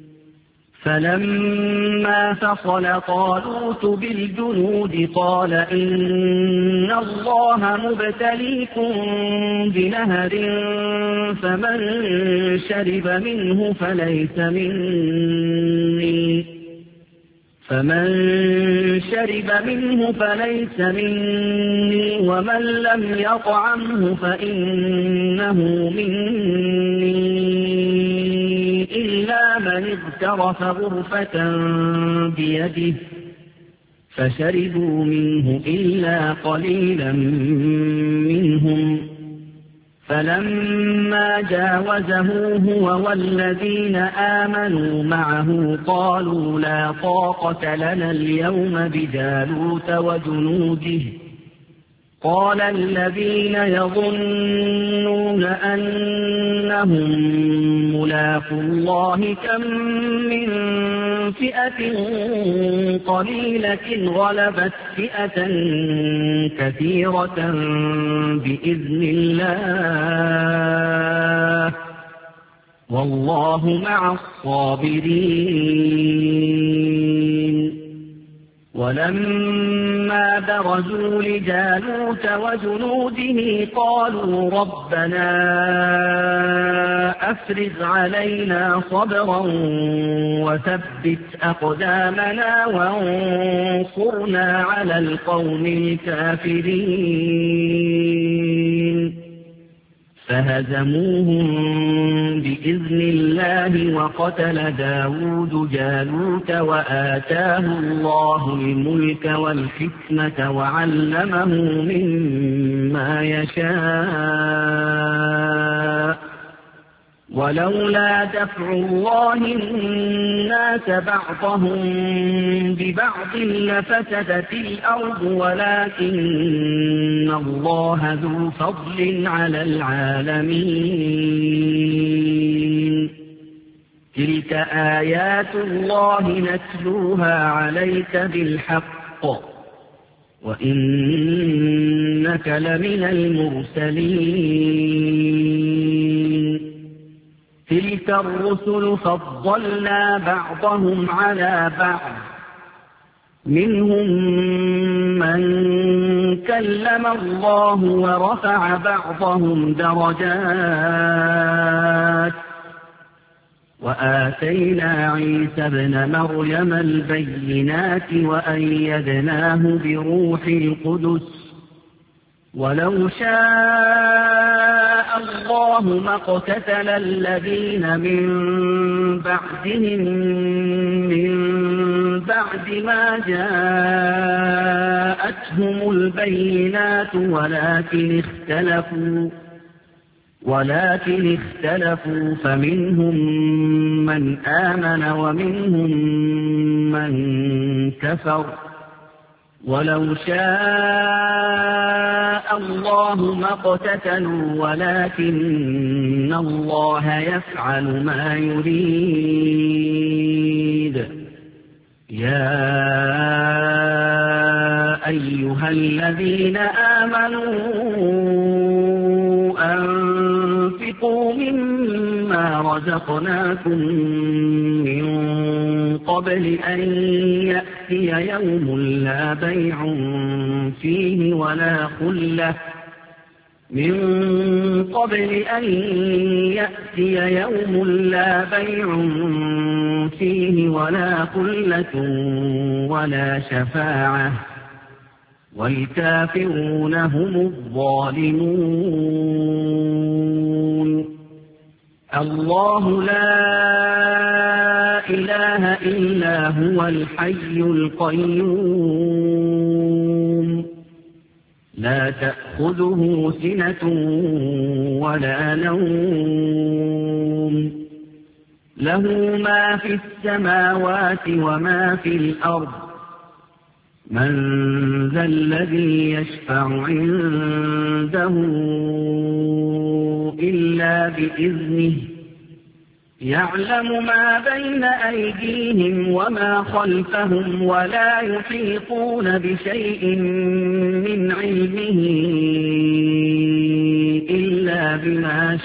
فلما فصل طالوت بالجنود قال إن الله مبتليكم بنهر فمن شرب منه فليس مني فمن شرب منه فليس مني ومن لم يطعمه فإنه مني إلا من اغترف غرفة بيده فشربوا منه إلا قليلا منهم فلما جاوزه هو والذين آمنوا معه قالوا لا طاقة لنا اليوم بجالوت وجنوده قال الذين يظنون أنهم ملاقو الله كم من فئة قليلة غلبت فئة كثيرة بإذن الله والله مع الصابرين ولما برزوا لجالوت وجنوده قالوا ربنا أفرغ علينا صبرا وثبت أقدامنا وانصرنا على القوم الكافرين فهزموهم بإذن الله وقتل داود جالوت وآتاه الله الملك والحكمة وعلمه مما يشاء ولولا دفع الله الناس بعضهم ببعض لفسدت الأرض ولكن الله ذو فضل على العالمين تلك آيات الله نتلوها عليك بالحق وإنك لمن المرسلين تلك الرسل فضلنا بعضهم على بعض منهم من كلم الله ورفع بعضهم درجات وآتينا عيسى ابن مريم البينات وأيدناه بروح القدس ولو شاء الله ما اقتتل الذين من بعدهم من بعد ما جاءتهم البينات ولكن اختلفوا ولكن اختلفوا فمنهم من آمن ومنهم من كفر ولو شاء الله ما اقتتلوا ولكن الله يفعل ما يريد يا أيها الذين آمنوا أنفقوا مما رزقناكم من قبل أن يأتي يوم لا بيع فيه ولا خلة من قبل أن يأتي يوم لا بيع فيه ولا خلة ولا شفاعة والكافرون هم الظالمون الله لا إله إلا هو الحي القيوم لا تأخذه سنة ولا نوم له ما في السماوات وما في الأرض من ذا الذي يشفع عنده إلا بإذنه يعلم ما بين أيديهم وما خلفهم ولا يحيطون بشيء من علمه إلا بما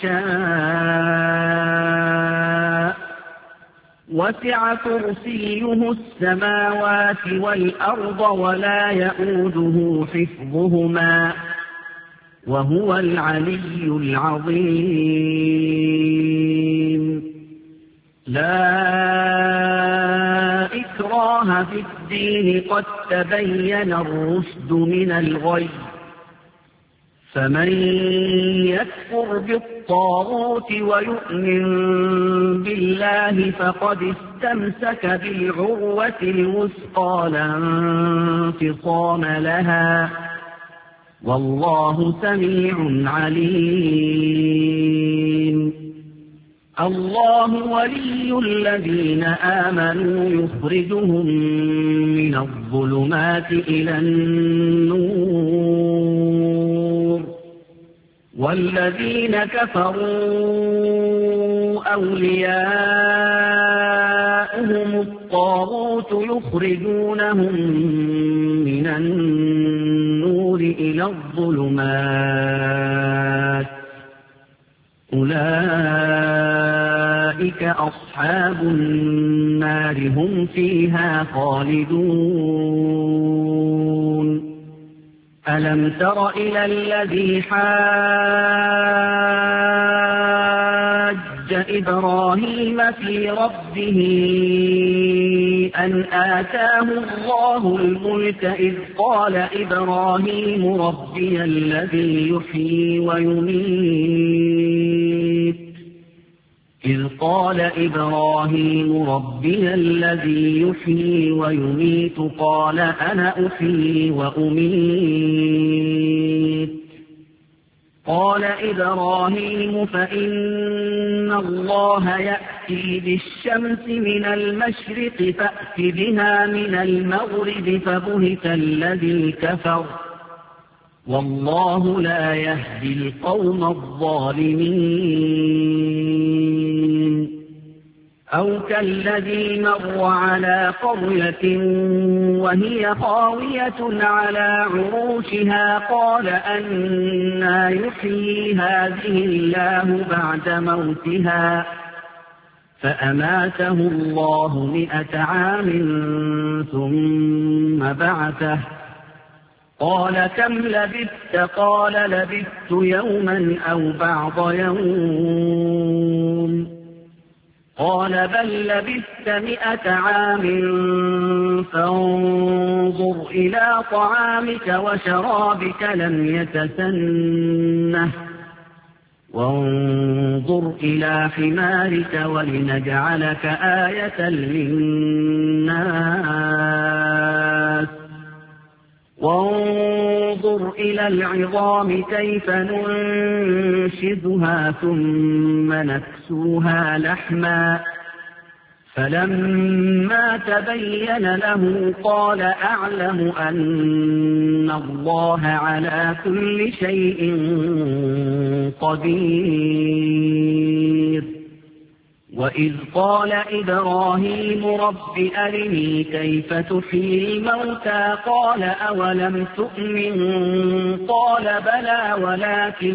شاء وسع كرسيه السماوات والأرض ولا يئوده حفظهما وهو العلي العظيم لا إكراه في الدين قد تبين الرشد من الغي فمن يكفر بالطاغوت ويؤمن بالله فقد استمسك بالعروة الوثقى لا انفصام لها والله سميع عليم الله ولي الذين آمنوا يخرجهم من الظلمات إلى النور والذين كفروا أولياؤهم الطاغوت يخرجونهم من النور إلى الظلمات أولئك أصحاب النار هم فيها خالدون ألم تر إلى الذي حاج إبراهيم في ربه أن آتاه الله الملك إذ قال إبراهيم ربي الذي يحيي ويميت إذ قال إبراهيم ربي الذي يحيي ويميت قال أنا أحيي وأميت قال إبراهيم فإن الله يأتي بالشمس من المشرق فأت بها من المغرب فبهت الذي كفر والله لا يهدي القوم الظالمين أو كالذي مر على قرية وهي خاوية على عروشها قال أنى يحيي هذه الله بعد موتها فأماته الله مئة عام ثم بعثه قال كم لبثت قال لبثت يوما أو بعض يوم قال بل لبثت مئة عام فانظر إلى طعامك وشرابك لم يتسنه وانظر إلى حمارك ولنجعلك آية للناس وانظر إلى العظام كيف ننشزها ثم نكسوها لحما فلما تبين له قال أعلم أن الله على كل شيء قدير وإذ قال إبراهيم رب أرني كيف تحيي الموتى قال أولم تؤمن قال بلى ولكن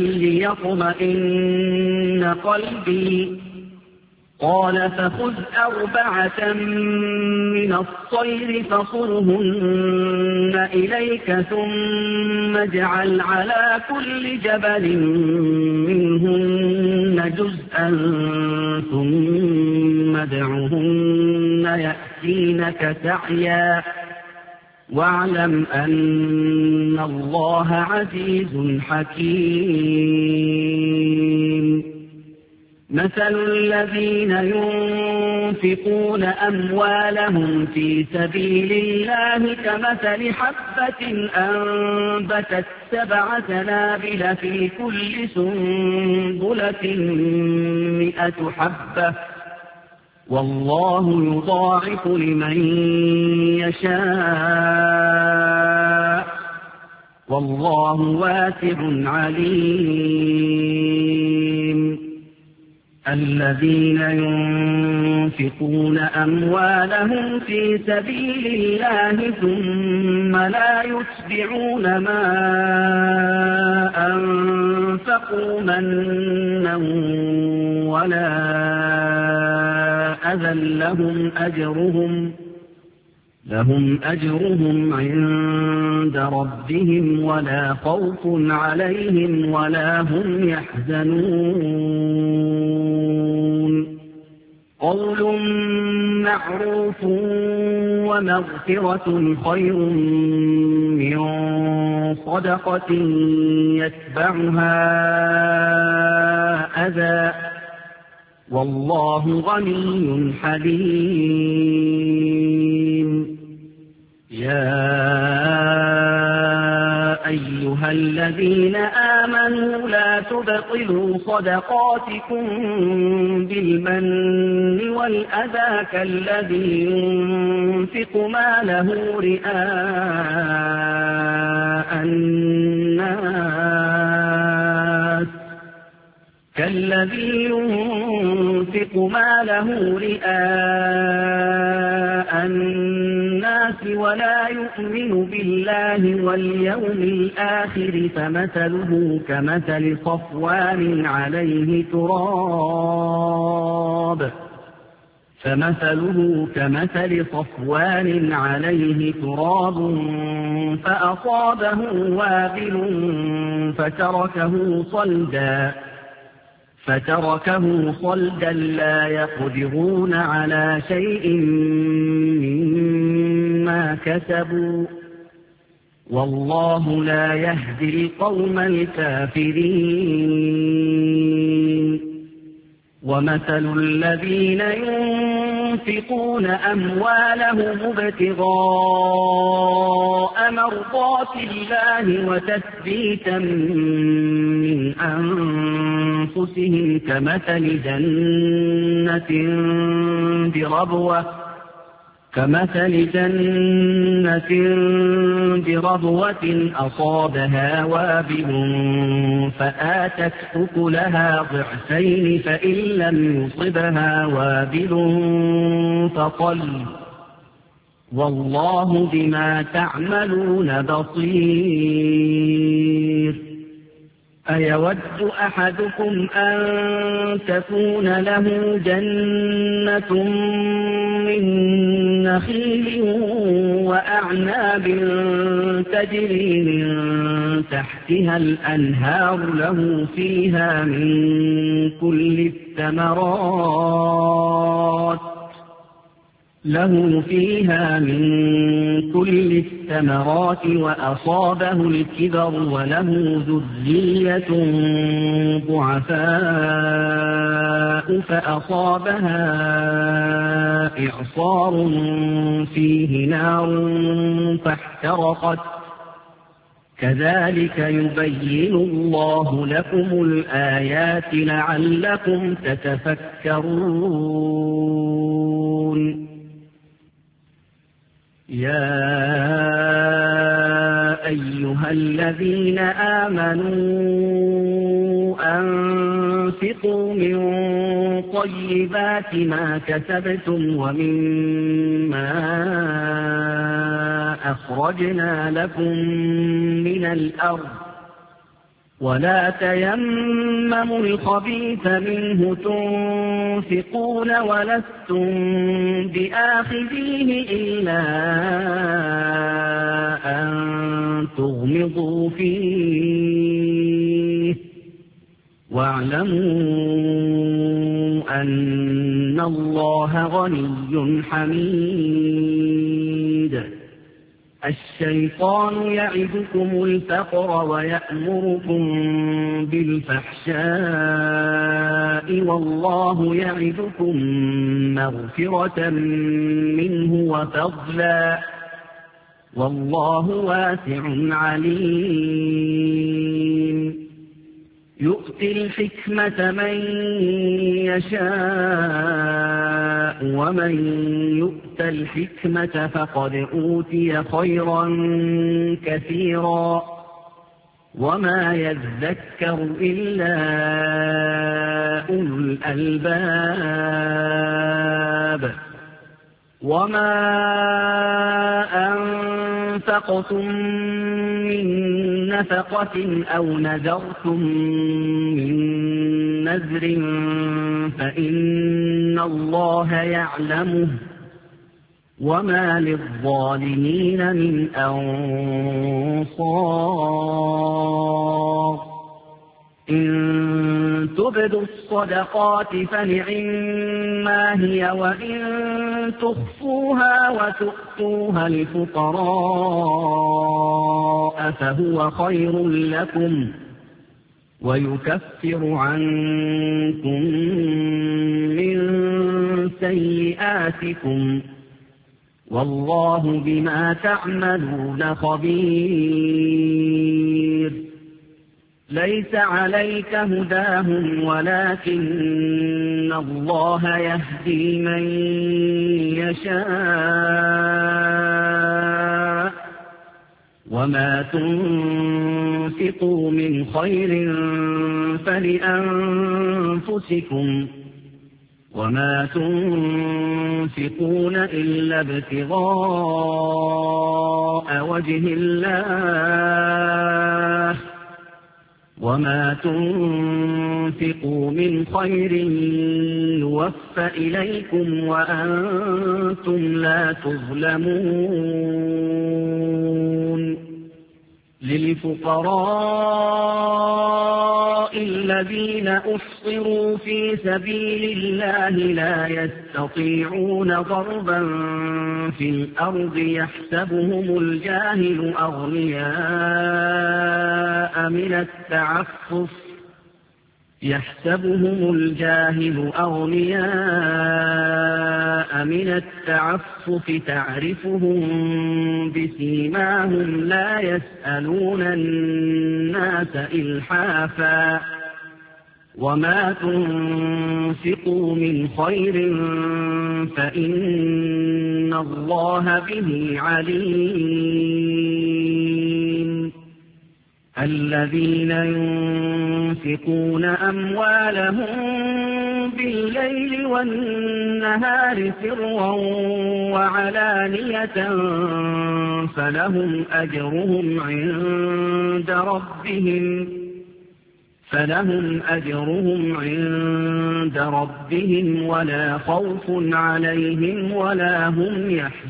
ليطمئن قلبي قال فخذ أربعة من الطير فصرهن إليك ثم اجعل على كل جبل منهن جزءا ثم ادعهن يأتينك سعيا واعلم أن الله عزيز حكيم مثل الذين ينفقون أموالهم في سبيل الله كمثل حبة أنبتت سبع سنابل في كل سنبلة مئة حبة والله يضاعف لمن يشاء والله واسع عليم الذين ينفقون أموالهم في سبيل الله ثم لا يتبعون ما أنفقوا منا ولا أذى لهم أجرهم لهم أجرهم عند ربهم ولا خوف عليهم ولا هم يحزنون قول معروف ومغفرة خير من صدقة يتبعها أذى والله غني حليم يا أيها الذين آمنوا لا تبطلوا صدقاتكم بالمن والأذى كالذي ينفق ماله رئاء الناس كالذي ينفق ماله رئاء الناس ولا يؤمن بالله واليوم الآخر فمثله كمثل صفوان عليه تراب فمثله كمثل صفوان عليه تراب فأصابه وابل فتركه صلدا فتركه صلدا لا يقدرون على شيء مما كسبوا والله لا يهدي القوم الكافرين ومثل الذين ينفقون أموالهم ابتغاء مرضات الله وتثبيتا من أنفسهم كمثل جنة بربوة كمثل جنة بربوة أصابها وابل فآتت أكلها ضعفين فإن لم يصبها وابل فطل والله بما تعملون بصير. أيود أحدكم أن تكون له جنة من نخيل وأعناب تجري من تحتها الأنهار له فيها من كل الثمرات له فيها من كل الثمرات وأصابه الكبر وله ذرية ضعفاء فأصابها إعصار فيه نار فاحترقت كذلك يبين الله لكم الآيات لعلكم تتفكرون. يا أيها الذين آمنوا أنفقوا من طيبات ما كسبتم ومما أخرجنا لكم من الأرض ولا تيمموا الخبيث منه تنفقون ولستم بآخذيه إلا أن تغمضوا فيه واعلموا أن الله غني حميد. الشيطان يعدكم الفقر ويأمركم بالفحشاء والله يعدكم مغفرة منه وفضلا والله واسع عليم. يؤتي الحكمة من يشاء ومن يؤت الحكمة فقد أوتي خيرا كثيرا وما يذكر إلا أولو الألباب. وما أنفقتم من نفقة أو نذرتم من نذر فإن الله يعلمه وما للظالمين من أنصار. إن تبدوا الصدقات فنعما هي وإن تخفوها وتؤتوها الفقراء فهو خير لكم ويكفر عنكم من سيئاتكم والله بما تعملون خبير. ليس عليك هداهم ولكن الله يهدي من يشاء وما تنفقوا من خير فلأنفسكم وما تنفقون إلا ابتغاء وجه الله وما تنفقوا من خير يوفى إليكم وأنتم لا تظلمون. للفقراء الذين أحصروا في سبيل الله لا يستطيعون ضربا في الأرض يحسبهم الجاهل أغنياء من التعفف يحسبهم الجاهل أغنياء من التعفف تعرفهم بسيماهم لا يسألون الناس إلحافا وما تنفقوا من خير فإن الله به عليم. الذين ينفقون أموالهم بالليل والنهار سرا وعلانية فلهم أجرهم عند ربهم فلهم أجرهم عند ربهم ولا خوف عليهم ولا هم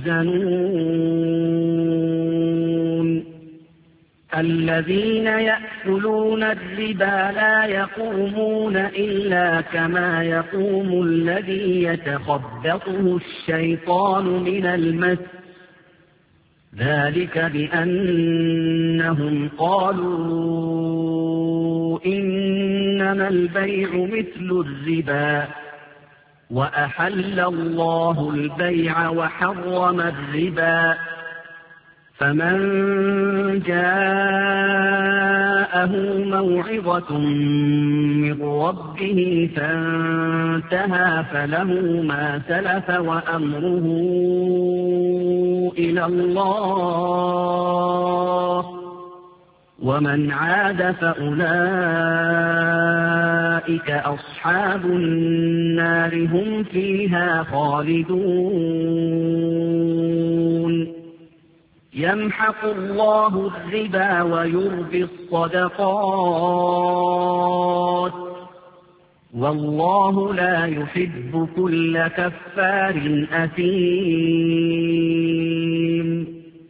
يحزنون. الذين يأكلون الربا لا يقومون إلا كما يقوم الذي يتخبطه الشيطان من المس، ذلك بأنهم قالوا إنما البيع مثل الربا وأحل الله البيع وحرم الربا. فمن جاءه موعظة من ربه فانتهى فله ما سلف وأمره إلى الله، ومن عاد فأولئك أصحاب النار هم فيها خالدون. يمحق الله الربا ويربي الصدقات والله لا يحب كل كفار أثيم.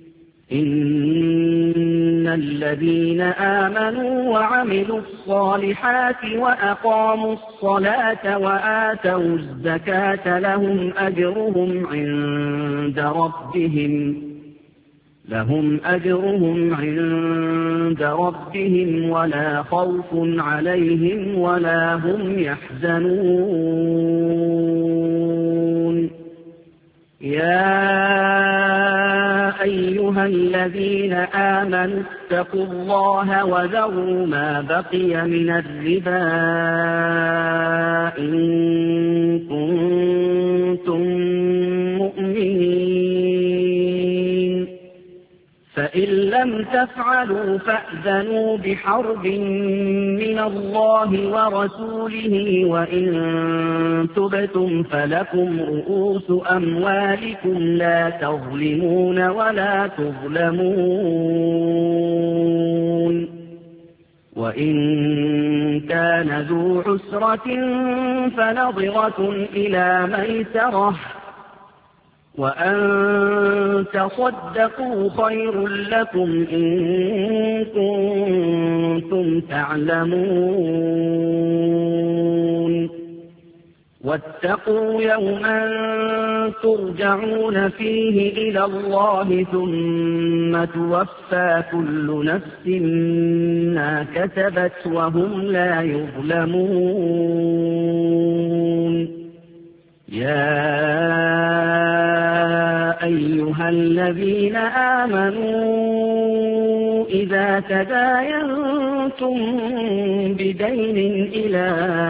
إن الذين آمنوا وعملوا الصالحات وأقاموا الصلاة وآتوا الزكاة لهم أجرهم عند ربهم لهم أجرهم عند ربهم ولا خوف عليهم ولا هم يحزنون. يا أيها الذين آمنوا اتقوا الله وذروا ما بقي من الربا إن كنتم مؤمنين، فإن لم تفعلوا فأذنوا بحرب من الله ورسوله وإن تبتم فلكم رؤوس أموالكم لا تظلمون ولا تظلمون. وإن كان ذو عسرة فنظرة إلى ميسرة وأن تصدقوا خير لكم إن كنتم تعلمون. واتقوا يوما ترجعون فيه إلى الله ثم توفى كل نفس ما كسبت وهم لا يظلمون. يا أيها الذين آمنوا إذا تداينتم بدين إلى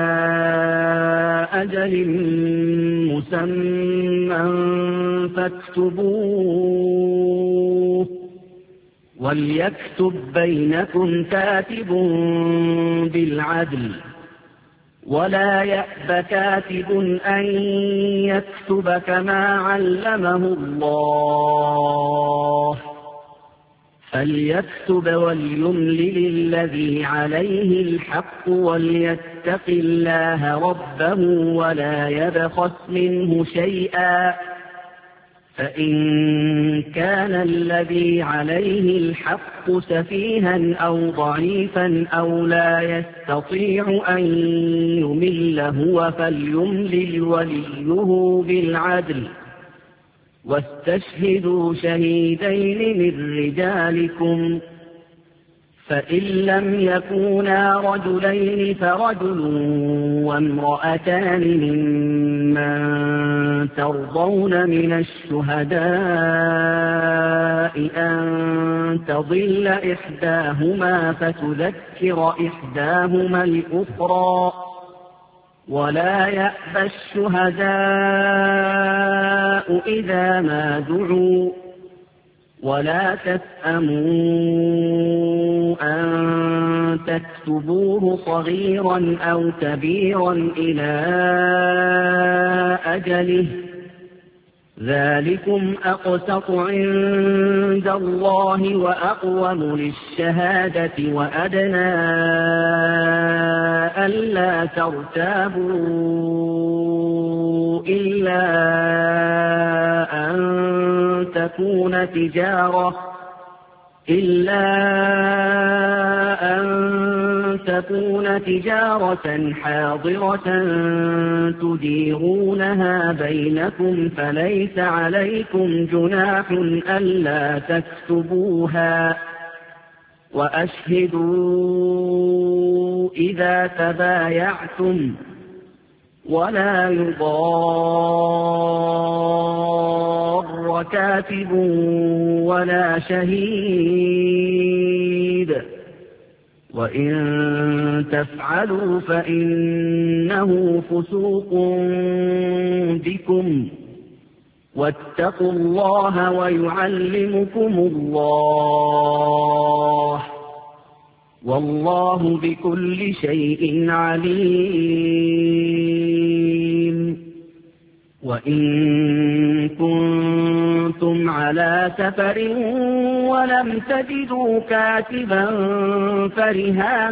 أجل مسمى فاكتبوه وليكتب بينكم كاتب بالعدل ولا يأب كاتب أن يكتب كما علمه الله، فليكتب وليملل الذي عليه الحق وليتق الله ربه ولا يبخس منه شيئا، فإن كان الذي عليه الحق سفيها أو ضعيفا أو لا يستطيع أن يمل هو فليملل وليه بالعدل، واستشهدوا شهيدين من رجالكم، فإن لم يكونا رجلين فرجل وامرأتان ممن ترضون من الشهداء أن تضل إحداهما فتذكر إحداهما الأخرى ولا يأبى الشهداء إذا ما دعوا ولا تسأموا أن تكتبوه صغيرا أو كبيرا إلى أجله ذلكم أقسط عند الله وأقوم للشهادة وأدنى ألا ترتابوا إلا أن تكون تجارة إلا أن تكون تجارة حاضرة تديرونها بينكم فليس عليكم جناح ألا تكتبوها وأشهدوا إذا تبايعتم ولا يضار كاتب ولا شهيد وإن تفعلوا فإنه فسوق بكم واتقوا الله ويعلمكم الله والله بكل شيء عليم وإن كنتم على سفر ولم تجدوا كاتبا فرهان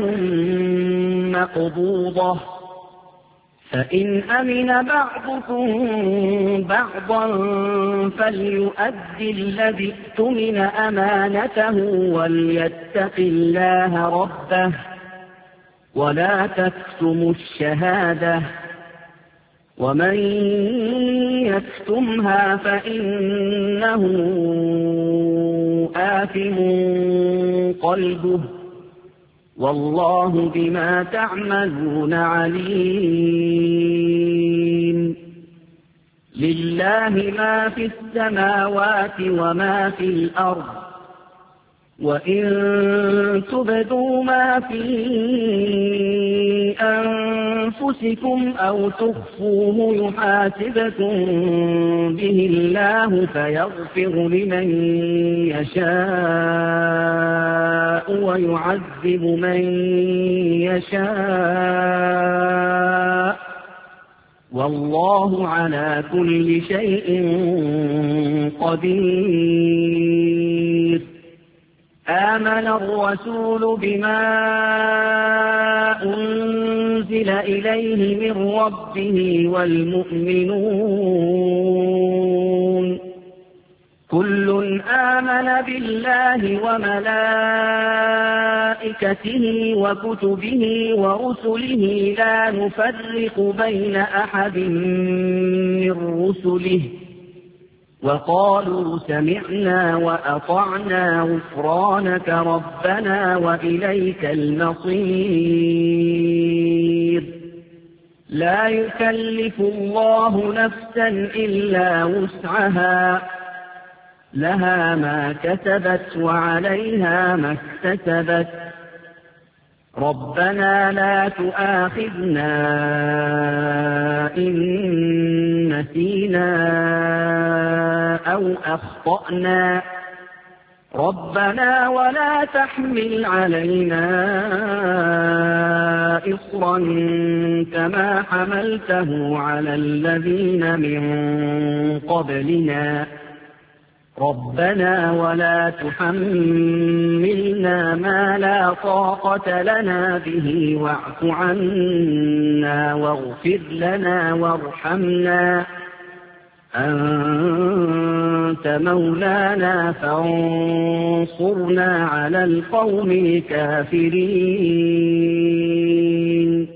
مقبوضة فإن أمن بعضكم بعضا فليؤدي الذي اؤتمن أمانته وليتق الله ربه ولا تكتموا الشهادة ومن يكتمها فإنه آثم قلبه والله بما تعملون عليم لله ما في السماوات وما في الأرض وإن تبدوا ما في أنفسكم أو تخفوه يحاسبكم به الله فيغفر لمن يشاء ويعذب من يشاء والله على كل شيء قدير آمن الرسول بما أنزل إليه من ربه والمؤمنون كل آمن بالله وملائكته وكتبه ورسله لا نفرق بين أحد من رسله وقالوا سمعنا وأطعنا غفرانك ربنا وإليك المصير لا يكلف الله نفسا إلا وسعها لها ما كسبت وعليها ما اكتسبت ربنا لا تؤاخذنا إن نسينا أو أخطأنا ربنا ولا تحمل علينا إصرا كما حملته على الذين من قبلنا ربنا ولا تحملنا ما لا طاقة لنا به واعف عنا واغفر لنا وارحمنا أنت مولانا فانصرنا على القوم الكافرين